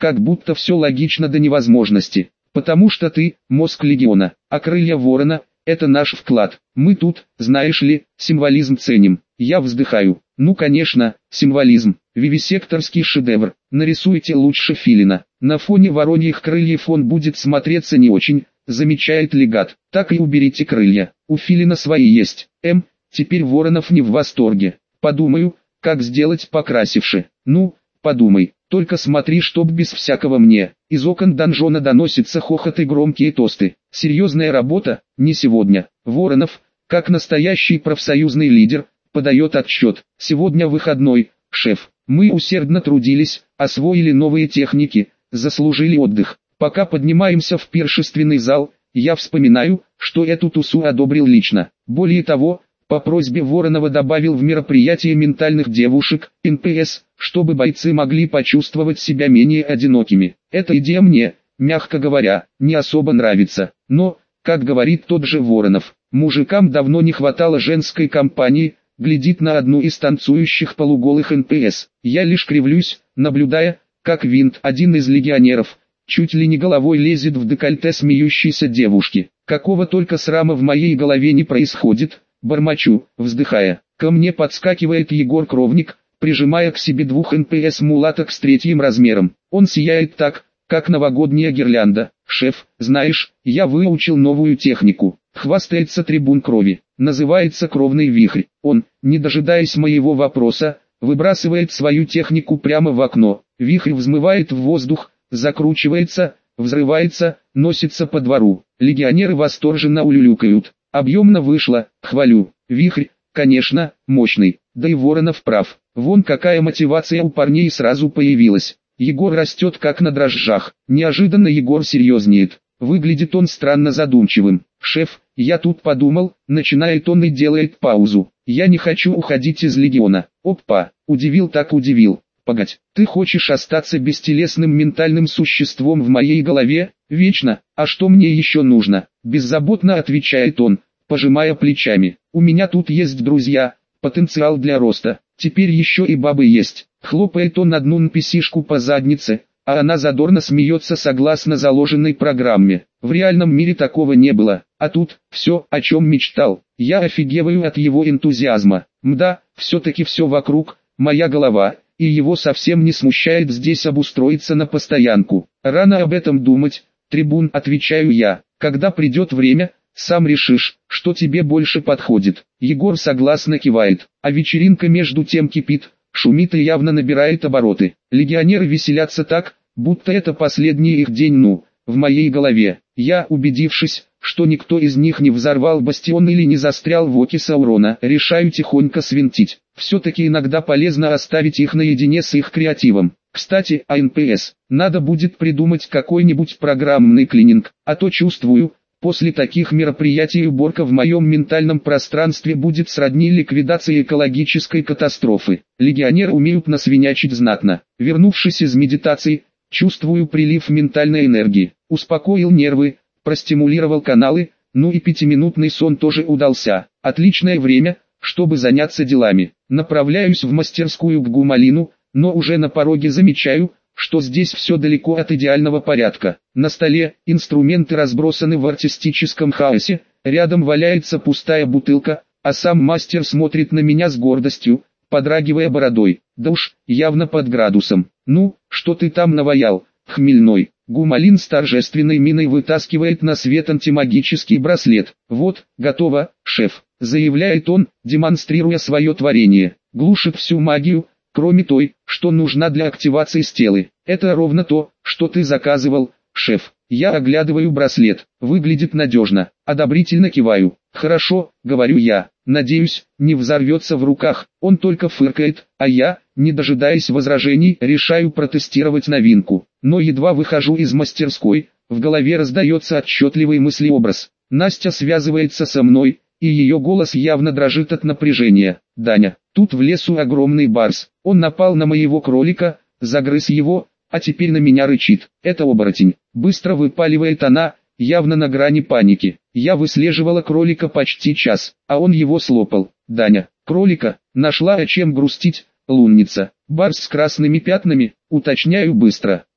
как будто все логично до невозможности. Потому что ты – мозг легиона, а крылья ворона – это наш вклад. Мы тут, знаешь ли, символизм ценим. Я вздыхаю. Ну конечно, символизм. Вивисекторский шедевр. Нарисуйте лучше филина. На фоне вороньих крыльев он будет смотреться не очень, замечает легат. Так и уберите крылья. У филина свои есть. Теперь Воронов не в восторге. Подумаю, как сделать покрасивше. Ну, подумай. Только смотри, чтоб без всякого мне. Из окон донжона доносится хохот и громкие тосты. Серьезная работа, не сегодня. Воронов, как настоящий профсоюзный лидер, подает отчет. Сегодня выходной, шеф. Мы усердно трудились, освоили новые техники, заслужили отдых. Пока поднимаемся в пиршественный зал, я вспоминаю, что эту тусу одобрил лично. Более того, по просьбе Воронова добавил в мероприятие ментальных девушек, НПС, чтобы бойцы могли почувствовать себя менее одинокими. Эта идея мне, мягко говоря, не особо нравится. Но, как говорит тот же Воронов, мужикам давно не хватало женской компании, глядит на одну из танцующих полуголых НПС. Я лишь кривлюсь, наблюдая, как Винт, один из легионеров, чуть ли не головой лезет в декольте смеющейся девушки. Какого только срама в моей голове не происходит. Бормочу, вздыхая. Ко мне подскакивает Егор Кровник, прижимая к себе двух НПС мулаток с третьим размером. Он сияет так, как новогодняя гирлянда. «Шеф, знаешь, я выучил новую технику», — хвастается трибун крови. Называется «Кровный вихрь». Он, не дожидаясь моего вопроса, выбрасывает свою технику прямо в окно. Вихрь взмывает в воздух, закручивается, взрывается, носится по двору. Легионеры восторженно улюлюкают. Объемно вышло, хвалю. Вихрь, конечно, мощный. Да и Воронов прав. Вон какая мотивация у парней сразу появилась. Егор растет как на дрожжах. Неожиданно Егор серьезнеет. Выглядит он странно задумчивым. «Шеф, я тут подумал», начинает он и делает паузу. «Я не хочу уходить из легиона». Опа, удивил так удивил. «Погодь, ты хочешь остаться бестелесным ментальным существом в моей голове, вечно? А что мне еще нужно?» Беззаботно отвечает он, пожимая плечами. «У меня тут есть друзья, потенциал для роста, теперь еще и бабы есть». Хлопает он одну NPC-шку по заднице, а она задорно смеется согласно заложенной программе. В реальном мире такого не было, а тут, все, о чем мечтал. Я офигеваю от его энтузиазма. Мда, все-таки все вокруг, моя голова, и его совсем не смущает здесь обустроиться на постоянку. Рано об этом думать, трибун, отвечаю я. Когда придет время, сам решишь, что тебе больше подходит. Егор согласно кивает, а вечеринка между тем кипит, шумит и явно набирает обороты. Легионеры веселятся так, будто это последний их день, в моей голове. Я, убедившись, что никто из них не взорвал бастион или не застрял в оке Саурона, решаю тихонько свинтить. Все-таки иногда полезно оставить их наедине с их креативом. Кстати, о НПС. Надо будет придумать какой-нибудь программный клининг, а то чувствую, после таких мероприятий уборка в моем ментальном пространстве будет сродни ликвидации экологической катастрофы. Легионеры умеют насвинячить знатно. Вернувшись из медитации, чувствую прилив ментальной энергии. Успокоил нервы, простимулировал каналы, ну и 5-минутный сон тоже удался. Отличное время, чтобы заняться делами. Направляюсь в мастерскую к Гумалину, но уже на пороге замечаю, что здесь все далеко от идеального порядка. На столе инструменты разбросаны в артистическом хаосе, рядом валяется пустая бутылка, а сам мастер смотрит на меня с гордостью, подрагивая бородой. Да уж, явно под градусом. «Ну, что ты там наваял, хмельной?» Гумалин с торжественной миной вытаскивает на свет антимагический браслет. «Вот, готово, шеф», заявляет он, демонстрируя свое творение. Глушит всю магию, кроме той, что нужна для активации стелы. «Это ровно то, что ты заказывал, шеф». Я оглядываю браслет. Выглядит надежно. Одобрительно киваю. «Хорошо», говорю я. «Надеюсь, не взорвется в руках». Он только фыркает, а я, не дожидаясь возражений, решаю протестировать новинку. Но едва выхожу из мастерской, в голове раздается отчетливый мыслеобраз. Настя связывается со мной, и ее голос явно дрожит от напряжения. «Даня, тут в лесу огромный барс. Он напал на моего кролика, загрыз его, а теперь на меня рычит. Это оборотень». Быстро выпаливает она, явно на грани паники. «Я выслеживала кролика почти час, а он его слопал». «Даня, кролика, нашла о чем грустить, лунница». «Барс с красными пятнами», уточняю быстро.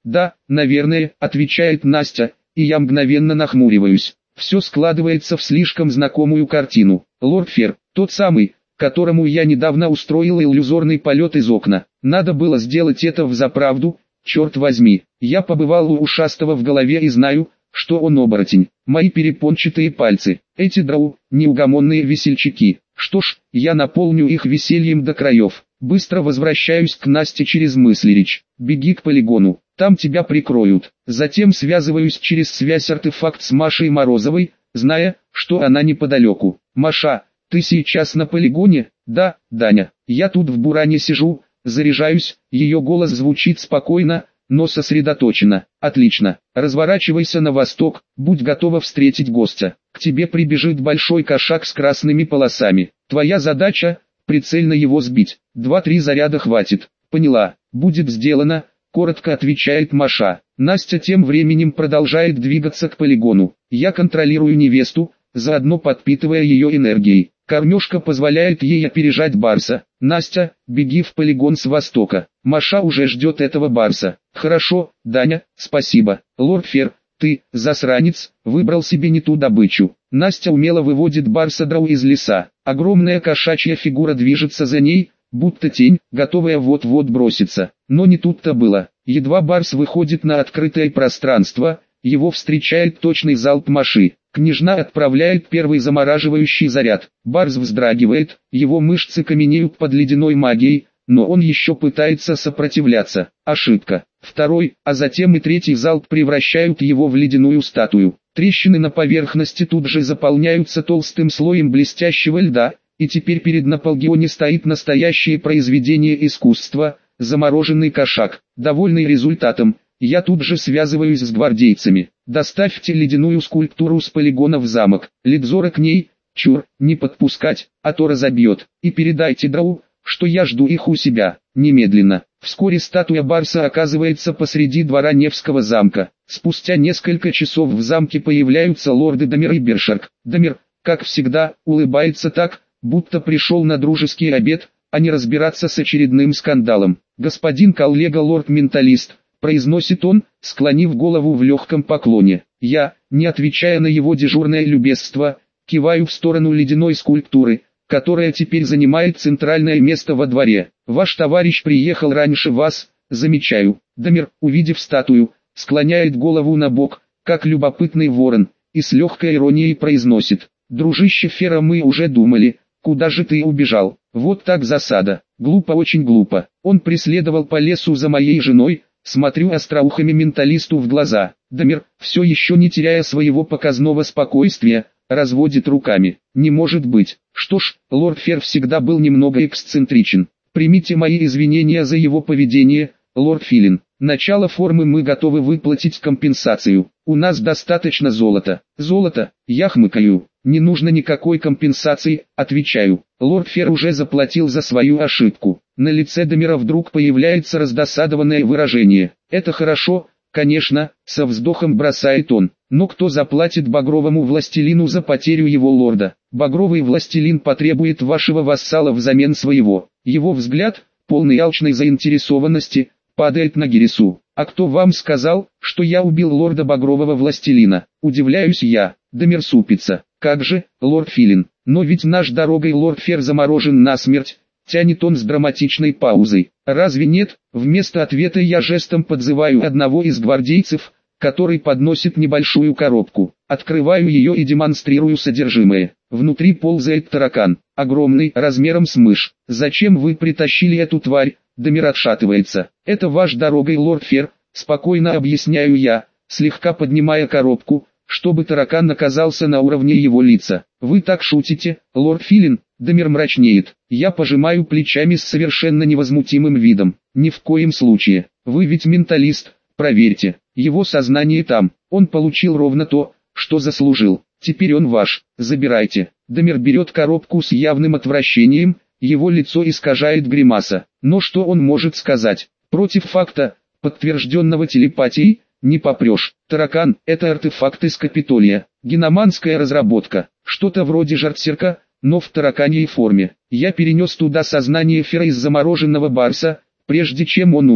Да, наверное, отвечает Настя, и я мгновенно нахмуриваюсь. Все складывается в слишком знакомую картину. Лорд Фер, тот самый, которому я недавно устроил иллюзорный полет из окна. Надо было сделать это взаправду, черт возьми. Я побывал у ушастого в голове и знаю, что он оборотень. Мои перепончатые пальцы, эти драу, неугомонные весельчаки. Что ж, я наполню их весельем до краев. Быстро возвращаюсь к Насте через мыслеречь. Беги к полигону, там тебя прикроют. Затем связываюсь через связь-артефакт с Машей Морозовой, зная, что она неподалеку. Маша, ты сейчас на полигоне? Да, Даня. Я тут в буране сижу, заряжаюсь, ее голос звучит спокойно, но сосредоточенно. Отлично. Разворачивайся на восток, будь готова встретить гостя. К тебе прибежит большой кошак с красными полосами. Твоя задача — прицельно его сбить. 2-3 заряда хватит. Поняла. Будет сделано, коротко отвечает Маша. Настя тем временем продолжает двигаться к полигону. Я контролирую невесту, заодно подпитывая ее энергией. Кормежка позволяет ей опережать барса. Настя, беги в полигон с востока. Маша уже ждет этого барса. Хорошо, Даня, спасибо. Лорд Фер, ты, засранец, выбрал себе не ту добычу. Настя умело выводит барса драу из леса. Огромная кошачья фигура движется за ней, будто тень, готовая вот-вот броситься. Но не тут-то было. Едва барс выходит на открытое пространство, его встречает точный залп Маши. Княжна отправляет первый замораживающий заряд. Барс вздрагивает, его мышцы каменеют под ледяной магией, но он еще пытается сопротивляться. Ошибка. Второй, а затем и третий залп превращают его в ледяную статую. Трещины на поверхности тут же заполняются толстым слоем блестящего льда, и теперь перед Наполеоне стоит настоящее произведение искусства, замороженный кошак. Довольный результатом, я тут же связываюсь с гвардейцами. Доставьте ледяную скульптуру с полигона в замок. Лидзора к ней, чур, не подпускать, а то разобьет. И передайте драу, что я жду их у себя, немедленно. Вскоре статуя барса оказывается посреди двора Невского замка. Спустя несколько часов в замке появляются лорды Дамир и Бершарк. Дамир, как всегда, улыбается так, будто пришел на дружеский обед, а не разбираться с очередным скандалом. Господин коллега лорд-менталист, произносит он, склонив голову в легком поклоне. Я, не отвечая на его дежурное любезство, киваю в сторону ледяной скульптуры, которая теперь занимает центральное место во дворе. Ваш товарищ приехал раньше вас, замечаю. Дамир, увидев статую, склоняет голову на бок, как любопытный ворон, и с легкой иронией произносит. Дружище Фера, мы уже думали, куда же ты убежал? Вот так засада. Глупо, очень глупо. Он преследовал по лесу за моей женой. Смотрю остроухими менталисту в глаза. Дамир, все еще не теряя своего показного спокойствия, разводит руками. Не может быть. Что ж, лорд Фер всегда был немного эксцентричен. Примите мои извинения за его поведение, лорд Филин. Начало формы мы готовы выплатить компенсацию. У нас достаточно золота. Золото, я хмыкаю. Не нужно никакой компенсации, отвечаю. Лорд Фер уже заплатил за свою ошибку. На лице Дамира вдруг появляется раздосадованное выражение. Это хорошо, конечно, со вздохом бросает он. Но кто заплатит багровому властелину за потерю его лорда? Багровый властелин потребует вашего вассала взамен своего. Его взгляд, полный алчной заинтересованности, падает на Гересу. А кто вам сказал, что я убил лорда багрового властелина? Удивляюсь я. Дамир супится. Как же, лорд Филин, но ведь наш дорогой лорд Фер заморожен насмерть, тянет он с драматичной паузой. Разве нет? Вместо ответа я жестом подзываю одного из гвардейцев, который подносит небольшую коробку. Открываю ее и демонстрирую содержимое. Внутри ползает таракан, огромный, размером с мышь. Зачем вы притащили эту тварь? Дамир отшатывается. Это ваш дорогой лорд Фер, спокойно объясняю я, слегка поднимая коробку, чтобы таракан оказался на уровне его лица. Вы так шутите, лорд Филин? Дамир мрачнеет. Я пожимаю плечами с совершенно невозмутимым видом. Ни в коем случае. Вы ведь менталист, проверьте. Его сознание там. Он получил ровно то, что заслужил. Теперь он ваш. Забирайте. Дамир берет коробку с явным отвращением. Его лицо искажает гримаса. Но что он может сказать? Против факта, подтвержденного телепатией, не попрешь. Таракан – это артефакт из Капитолия. Геноманская разработка. Что-то вроде жартсерка, но в тараканьей форме. Я перенес туда сознание Фера из замороженного барса, прежде чем он умер.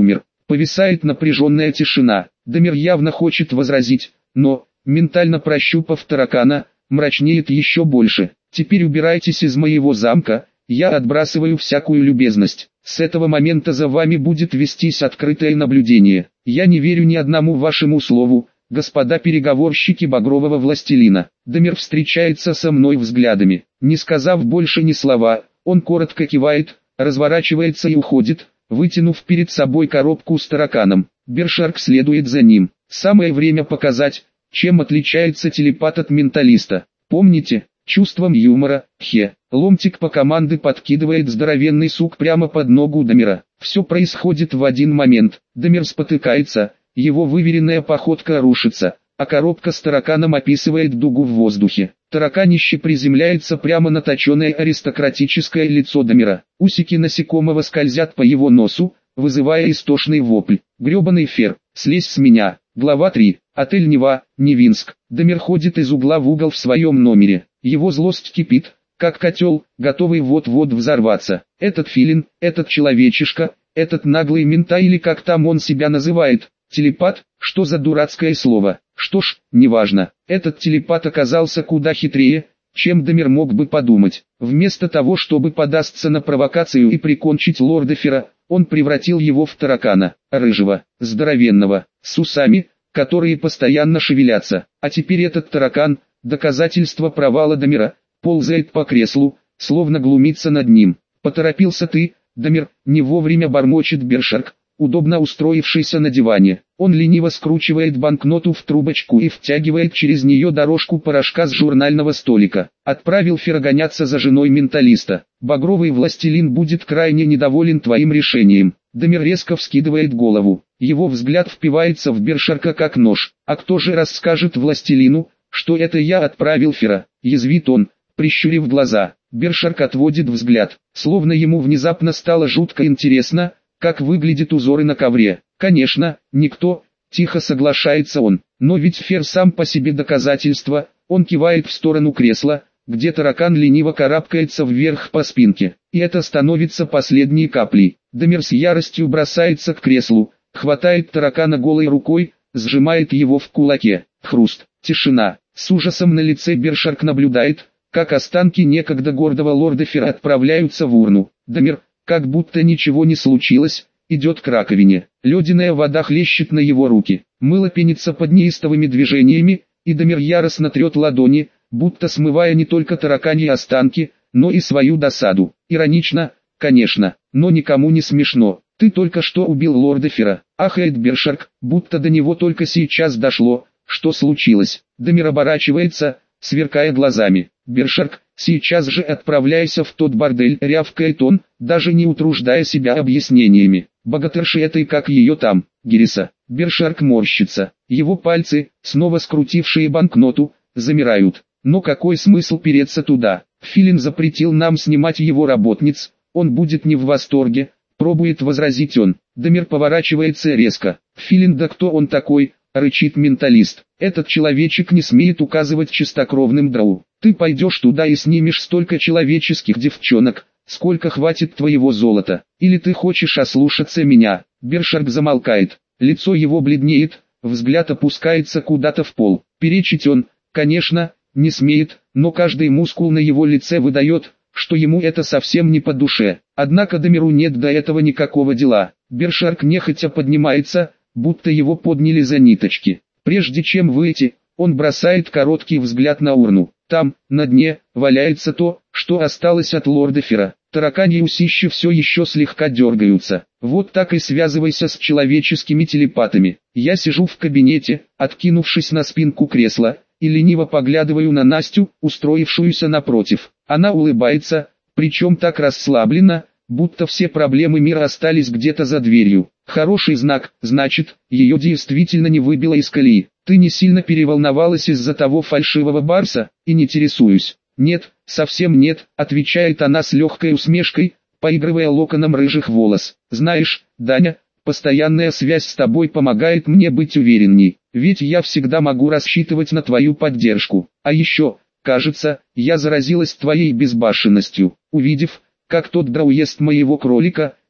Повисает напряженная тишина. Дамир явно хочет возразить, но, ментально прощупав таракана, мрачнеет еще больше. «Теперь убирайтесь из моего замка, я отбрасываю всякую любезность. С этого момента за вами будет вестись открытое наблюдение. Я не верю ни одному вашему слову, господа переговорщики багрового властелина». Дамир встречается со мной взглядами. Не сказав больше ни слова, он коротко кивает, разворачивается и уходит, вытянув перед собой коробку с тараканом. Бершарк следует за ним. Самое время показать, чем отличается телепат от менталиста. Помните, чувством юмора, ломтик по команде подкидывает здоровенный сук прямо под ногу Дамира. Все происходит в один момент. Дамир спотыкается, его выверенная походка рушится, а коробка с тараканом описывает дугу в воздухе. Тараканище приземляется прямо на точеное аристократическое лицо Дамира. Усики насекомого скользят по его носу, вызывая истошный вопль. «Гребаный Фер, слезь с меня!» Глава 3. Отель Нева, Невинск. Дамир ходит из угла в угол в своем номере. Его злость кипит, как котел, готовый вот-вот взорваться. Этот филин, этот человечишка, этот наглый мента или как там он себя называет, телепат, что за дурацкое слово. Что ж, неважно. Этот телепат оказался куда хитрее, чем Дамир мог бы подумать. Вместо того, чтобы поддаться на провокацию и прикончить лорда Фера, он превратил его в таракана, рыжего, здоровенного, с усами, которые постоянно шевелятся. А теперь этот таракан, доказательство провала Дамира, ползает по креслу, словно глумится над ним. «Поторопился ты, Дамир», не вовремя бормочет Бершарк, удобно устроившийся на диване. Он лениво скручивает банкноту в трубочку и втягивает через нее дорожку порошка с журнального столика. «Отправил Фера гоняться за женой менталиста. Багровый властелин будет крайне недоволен твоим решением». Дамир резко вскидывает голову. Его взгляд впивается в Бершарка как нож. «А кто же расскажет властелину, что это я отправил Фера?» Язвит он, прищурив глаза. Бершарк отводит взгляд, словно ему внезапно стало жутко интересно, как выглядят узоры на ковре. «Конечно, никто», — тихо соглашается он. «Но ведь Фер сам по себе доказательство». Он кивает в сторону кресла, где таракан лениво карабкается вверх по спинке. И это становится последней каплей. Дамир с яростью бросается к креслу, хватает таракана голой рукой, сжимает его в кулаке. Хруст, тишина. С ужасом на лице Бершарк наблюдает, как останки некогда гордого лорда Фера отправляются в урну. Дамир, как будто ничего не случилось, идет к раковине. Ледяная вода хлещет на его руки. Мыло пенится под неистовыми движениями, и Дамир яростно трет ладони, будто смывая не только тараканьи останки, но и свою досаду. Иронично, конечно, но никому не смешно. «Ты только что убил лорда Фера», — ахает Бершарк, будто до него только сейчас дошло, что случилось. Дамир оборачивается, сверкая глазами. «Бершарк, сейчас же отправляйся в тот бордель», — рявкает он, даже не утруждая себя объяснениями. «Богатырши этой, как ее там, Гириса». Бершарк морщится. Его пальцы, снова скрутившие банкноту, замирают. Но какой смысл переться туда? Филин запретил нам снимать его работниц, он будет не в восторге, пробует возразить он. Дамир поворачивается резко. «Филин, да кто он такой?» — рычит менталист. «Этот человечек не смеет указывать чистокровным дроу. Ты пойдешь туда и снимешь столько человеческих девчонок, сколько хватит твоего золота. Или ты хочешь ослушаться меня?» Бершарк замолкает. Лицо его бледнеет, взгляд опускается куда-то в пол. Перечить он, конечно, не смеет, но каждый мускул на его лице выдает, что ему это совсем не по душе. Однако Дамиру нет до этого никакого дела. Бершарк нехотя поднимается, будто его подняли за ниточки. Прежде чем выйти, он бросает короткий взгляд на урну. Там, на дне, валяется то, что осталось от лорда Фера. Тараканьи усища все еще слегка дергаются. Вот так и связывайся с человеческими телепатами. Я сижу в кабинете, откинувшись на спинку кресла, и лениво поглядываю на Настю, устроившуюся напротив. Она улыбается, причем так расслабленно, будто все проблемы мира остались где-то за дверью. Хороший знак, значит, ее действительно не выбило из колеи. «Ты не сильно переволновалась из-за того фальшивого барса?» «И не интересуюсь». «Нет, совсем нет», — отвечает она с легкой усмешкой, поигрывая локоном рыжих волос. «Знаешь, Даня, постоянная связь с тобой помогает мне быть уверенней, ведь я всегда могу рассчитывать на твою поддержку. А еще, кажется, я заразилась твоей безбашенностью. Увидев, как тот драу ест моего кролика,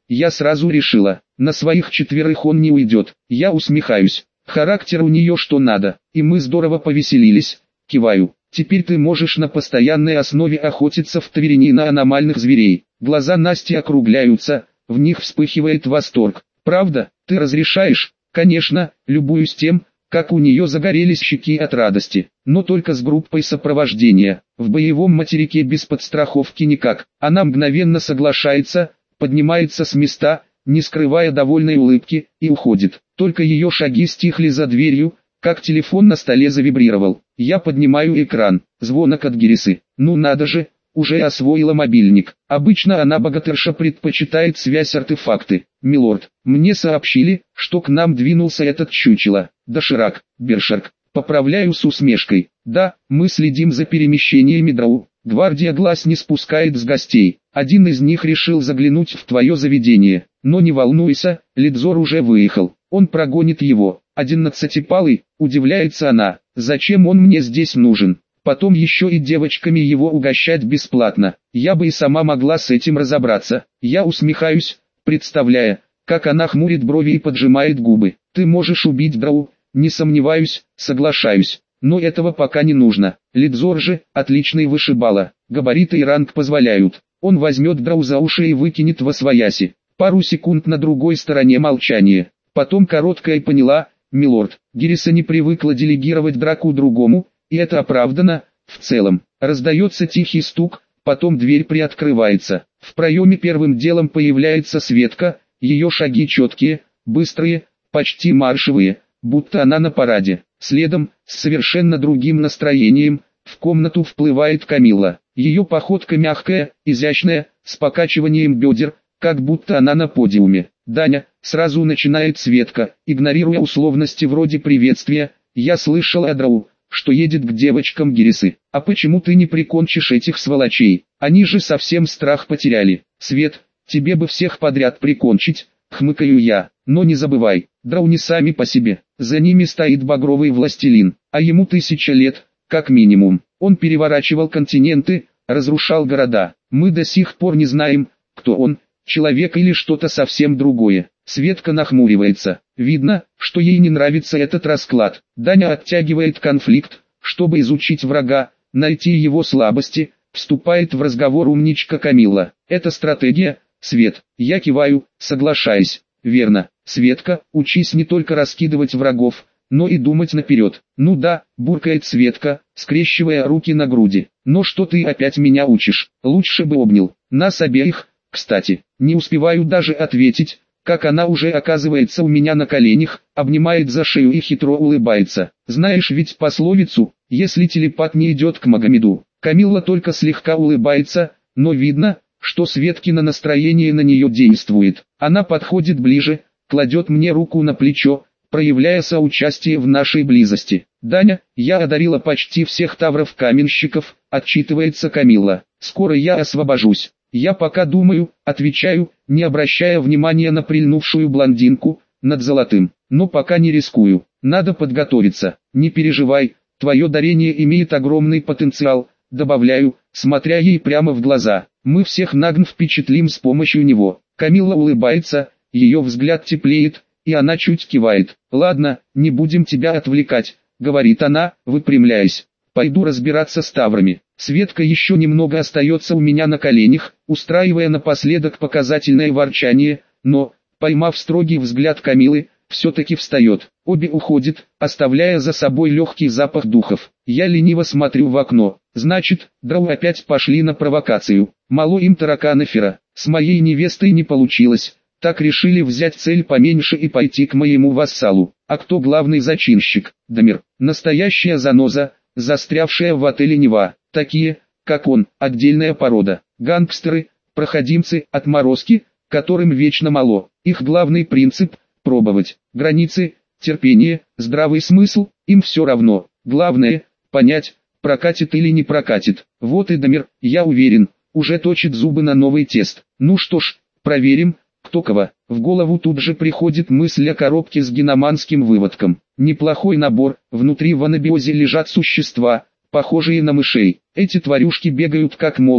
Я сразу решила, на своих 4 он не уйдет. Я усмехаюсь. Характер у нее что надо, и мы здорово повеселились. Киваю. Теперь ты можешь на постоянной основе охотиться в таверне на аномальных зверей. Глаза Насти округляются, в них вспыхивает восторг. Правда, ты разрешаешь? Конечно, любуюсь тем, как у нее загорелись щеки от радости, но только с группой сопровождения. В боевом материке без подстраховки никак. Она мгновенно соглашается, поднимается с места, не скрывая довольной улыбки, и уходит. Только ее шаги стихли за дверью, как телефон на столе завибрировал. Я поднимаю экран. Звонок от Гирисы. Ну надо же, уже освоила мобильник. Обычно она, богатырша, предпочитает связь-артефакты. Милорд, мне сообщили, что к нам двинулся этот чучело. Доширак, Бершерк. Поправляю с усмешкой. Да, мы следим за перемещениями Драу. Гвардия глаз не спускает с гостей. Один из них решил заглянуть в твое заведение. Но не волнуйся, Лидзор уже выехал. Он прогонит его. 11-палый, удивляется она. Зачем он мне здесь нужен? Потом еще и девочками его угощать бесплатно. Я бы и сама могла с этим разобраться. Я усмехаюсь, представляя, как она хмурит брови и поджимает губы. Ты можешь убить Драу, не сомневаюсь, соглашаюсь. Но этого пока не нужно. Лидзор же, отличный вышибала. Габариты и ранг позволяют. Он возьмет Драу за уши и выкинет восвояси. Пару секунд на другой стороне молчание. Потом короткая поняла, милорд, Гириса не привыкла делегировать драку другому, и это оправдано, в целом. Раздается тихий стук, потом дверь приоткрывается. В проеме первым делом появляется Светка, ее шаги четкие, быстрые, почти маршевые, будто она на параде. Следом, с совершенно другим настроением, в комнату вплывает Камилла. Ее походка мягкая, изящная, с покачиванием бедер, как будто она на подиуме. «Даня», сразу начинает Светка, игнорируя условности вроде приветствия, «я слышал о Драу, что едет к девочкам Гирисы. А почему ты не прикончишь этих сволочей? Они же совсем страх потеряли. Свет, тебе бы всех подряд прикончить», хмыкаю я. «Но не забывай, Драу не сами по себе, за ними стоит багровый властелин, а ему 1000 лет, как минимум. Он переворачивал континенты, разрушал города. Мы до сих пор не знаем, кто он, человек или что-то совсем другое». Светка нахмуривается. Видно, что ей не нравится этот расклад. Даня оттягивает конфликт, чтобы изучить врага, найти его слабости, вступает в разговор умничка Камилла. «Это стратегия, Свет». Я киваю, соглашаясь. «Верно, Светка, учись не только раскидывать врагов, но и думать наперед». «Ну да», буркает Светка, скрещивая руки на груди. «Но что ты опять меня учишь? Лучше бы обнял. Нас обеих, кстати». Не успеваю даже ответить, как она уже оказывается у меня на коленях, обнимает за шею и хитро улыбается. «Знаешь ведь пословицу, если телепат не идет к Магомеду». Камилла только слегка улыбается, но видно, что Светкино настроение на нее действует. Она подходит ближе, кладет мне руку на плечо, проявляя соучастие в нашей близости. «Даня, я одарила почти всех тавров-каменщиков», отчитывается Камилла. «Скоро я освобожусь». «Я пока думаю», отвечаю, не обращая внимания на прильнувшую блондинку, над золотым. «Но пока не рискую, надо подготовиться». «Не переживай, твое дарение имеет огромный потенциал», добавляю, смотря ей прямо в глаза. «Мы всех Нагн впечатлим с помощью него». Камилла улыбается, ее взгляд теплеет, и она чуть кивает. «Ладно, не будем тебя отвлекать», говорит она, выпрямляясь. «Пойду разбираться с таврами». Светка еще немного остается у меня на коленях, устраивая напоследок показательное ворчание, но, поймав строгий взгляд Камилы, все-таки встает. Обе уходят, оставляя за собой легкий запах духов. Я лениво смотрю в окно. Значит, Драу опять пошли на провокацию. Мало им тараканофера. С моей невестой не получилось. Так решили взять цель поменьше и пойти к моему вассалу. А кто главный зачинщик? Дамир. Настоящая заноза, застрявшая в отеле Нева. Такие, как он, отдельная порода. Гангстеры, проходимцы, отморозки, которым вечно мало. Их главный принцип – пробовать. Границы, терпение, здравый смысл, им все равно. Главное – понять, прокатит или не прокатит. Вот и Дамир, я уверен, уже точит зубы на новый тест. Ну что ж, проверим, кто кого. В голову тут же приходит мысль о коробке с геноманским выводком. Неплохой набор, внутри в анабиозе лежат существа, похожие на мышей. Эти тварюшки бегают как молнии,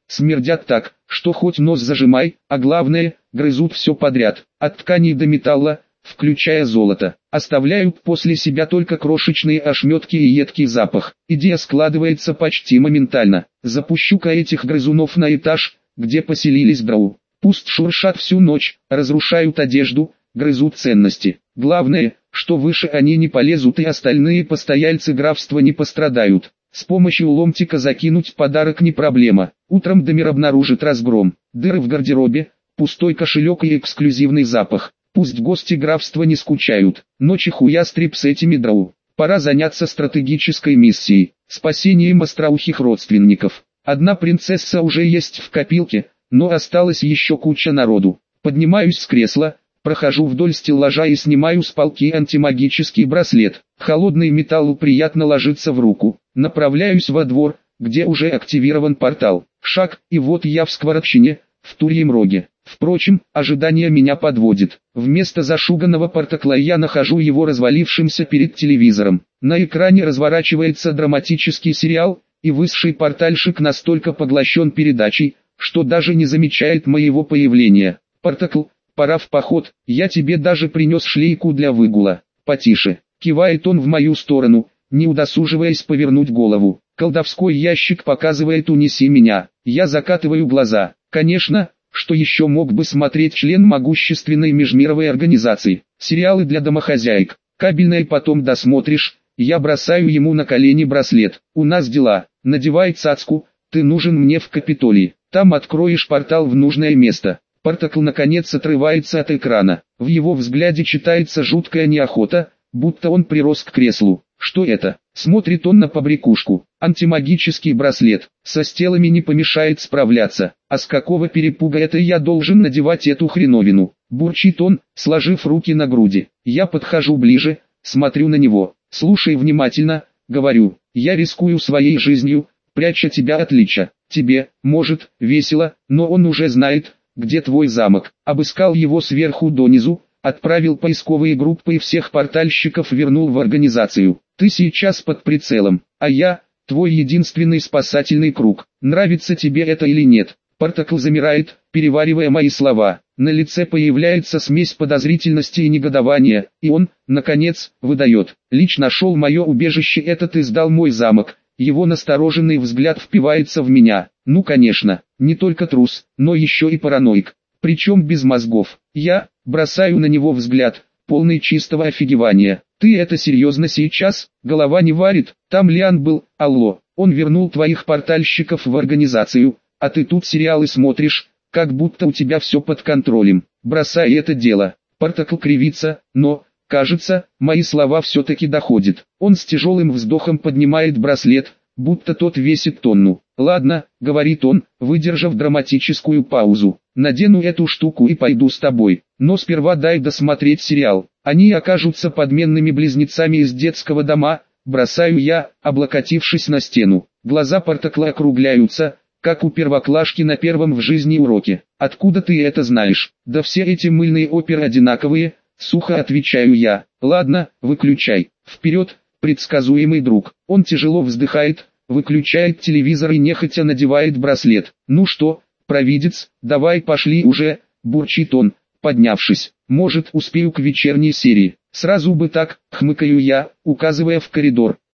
смердят так, что хоть нос зажимай, а главное, грызут все подряд, от ткани до металла, включая золото. Оставляют после себя только крошечные ошметки и едкий запах. Идея складывается почти моментально. Запущу-ка этих грызунов на этаж, где поселились дроу. Пусть шуршат всю ночь, разрушают одежду, грызут ценности. Главное, что выше они не полезут и остальные постояльцы графства не пострадают. С помощью ломтика закинуть подарок не проблема. Утром Дамир обнаружит разгром, дыры в гардеробе, пустой кошелек и эксклюзивный запах. Пусть гости графства не скучают. Ночью ястреб с этими дроу. Пора заняться стратегической миссией, спасением остроухих родственников. Одна принцесса уже есть в копилке, но осталось еще куча народу. Поднимаюсь с кресла, прохожу вдоль стеллажа и снимаю с полки антимагический браслет. Холодный металл приятно ложится в руку. Направляюсь во двор, где уже активирован портал. Шаг, и вот я в сквородщине, в Турьем Роге. Впрочем, ожидание меня подводит. Вместо зашуганного портакла я нахожу его развалившимся перед телевизором. На экране разворачивается драматический сериал, и высший портальщик настолько поглощен передачей, что даже не замечает моего появления. «Портакл, пора в поход, я тебе даже принес шлейку для выгула». «Потише», кивает он в мою сторону, не удосуживаясь повернуть голову. Колдовской ящик показывает «унеси меня». Я закатываю глаза. Конечно, что еще мог бы смотреть член могущественной межмировой организации. Сериалы для домохозяек. Кабельное потом досмотришь. Я бросаю ему на колени браслет. У нас дела. Надевай цацку. Ты нужен мне в Капитолии. Там откроешь портал в нужное место. Портакл наконец отрывается от экрана. В его взгляде читается жуткая неохота, будто он прирос к креслу. Что это? Смотрит он на побрякушку. Антимагический браслет. Со стелами не помешает справляться. А с какого перепуга это я должен надевать эту хреновину? Бурчит он, сложив руки на груди. Я подхожу ближе, смотрю на него. Слушай внимательно, говорю. Я рискую своей жизнью, пряча тебя от Лича. Тебе, может, весело, но он уже знает, где твой замок. Обыскал его сверху донизу, отправил поисковые группы и всех портальщиков вернул в организацию. Ты сейчас под прицелом, а я, твой единственный спасательный круг. Нравится тебе это или нет? Портакл замирает, переваривая мои слова. На лице появляется смесь подозрительности и негодования, и он, наконец, выдает. Лич нашел мое убежище, этот и сдал мой замок. Его настороженный взгляд впивается в меня. Ну конечно, не только трус, но еще и параноик. Причем без мозгов. Я бросаю на него взгляд, полный чистого офигевания. Ты это серьезно сейчас? Голова не варит? Там Лиан был, алло. Он вернул твоих портальщиков в организацию, а ты тут сериалы смотришь, как будто у тебя все под контролем. Бросай это дело. Портакл кривится, но, кажется, мои слова все-таки доходят. Он с тяжелым вздохом поднимает браслет, будто тот весит тонну. «Ладно», — говорит он, выдержав драматическую паузу. «Надену эту штуку и пойду с тобой. Но сперва дай досмотреть сериал. Они окажутся подменными близнецами из детского дома», — бросаю я, облокотившись на стену. Глаза Портакла округляются, как у первоклашки на первом в жизни уроке. «Откуда ты это знаешь?» «Да все эти мыльные оперы одинаковые», — сухо отвечаю я. «Ладно, выключай. Вперед, предсказуемый друг». Он тяжело вздыхает, выключает телевизор и нехотя надевает браслет. «Ну что, провидец, давай пошли уже», — бурчит он, поднявшись. «Может, успею к вечерней серии». «Сразу бы так», — хмыкаю я, указывая в коридор.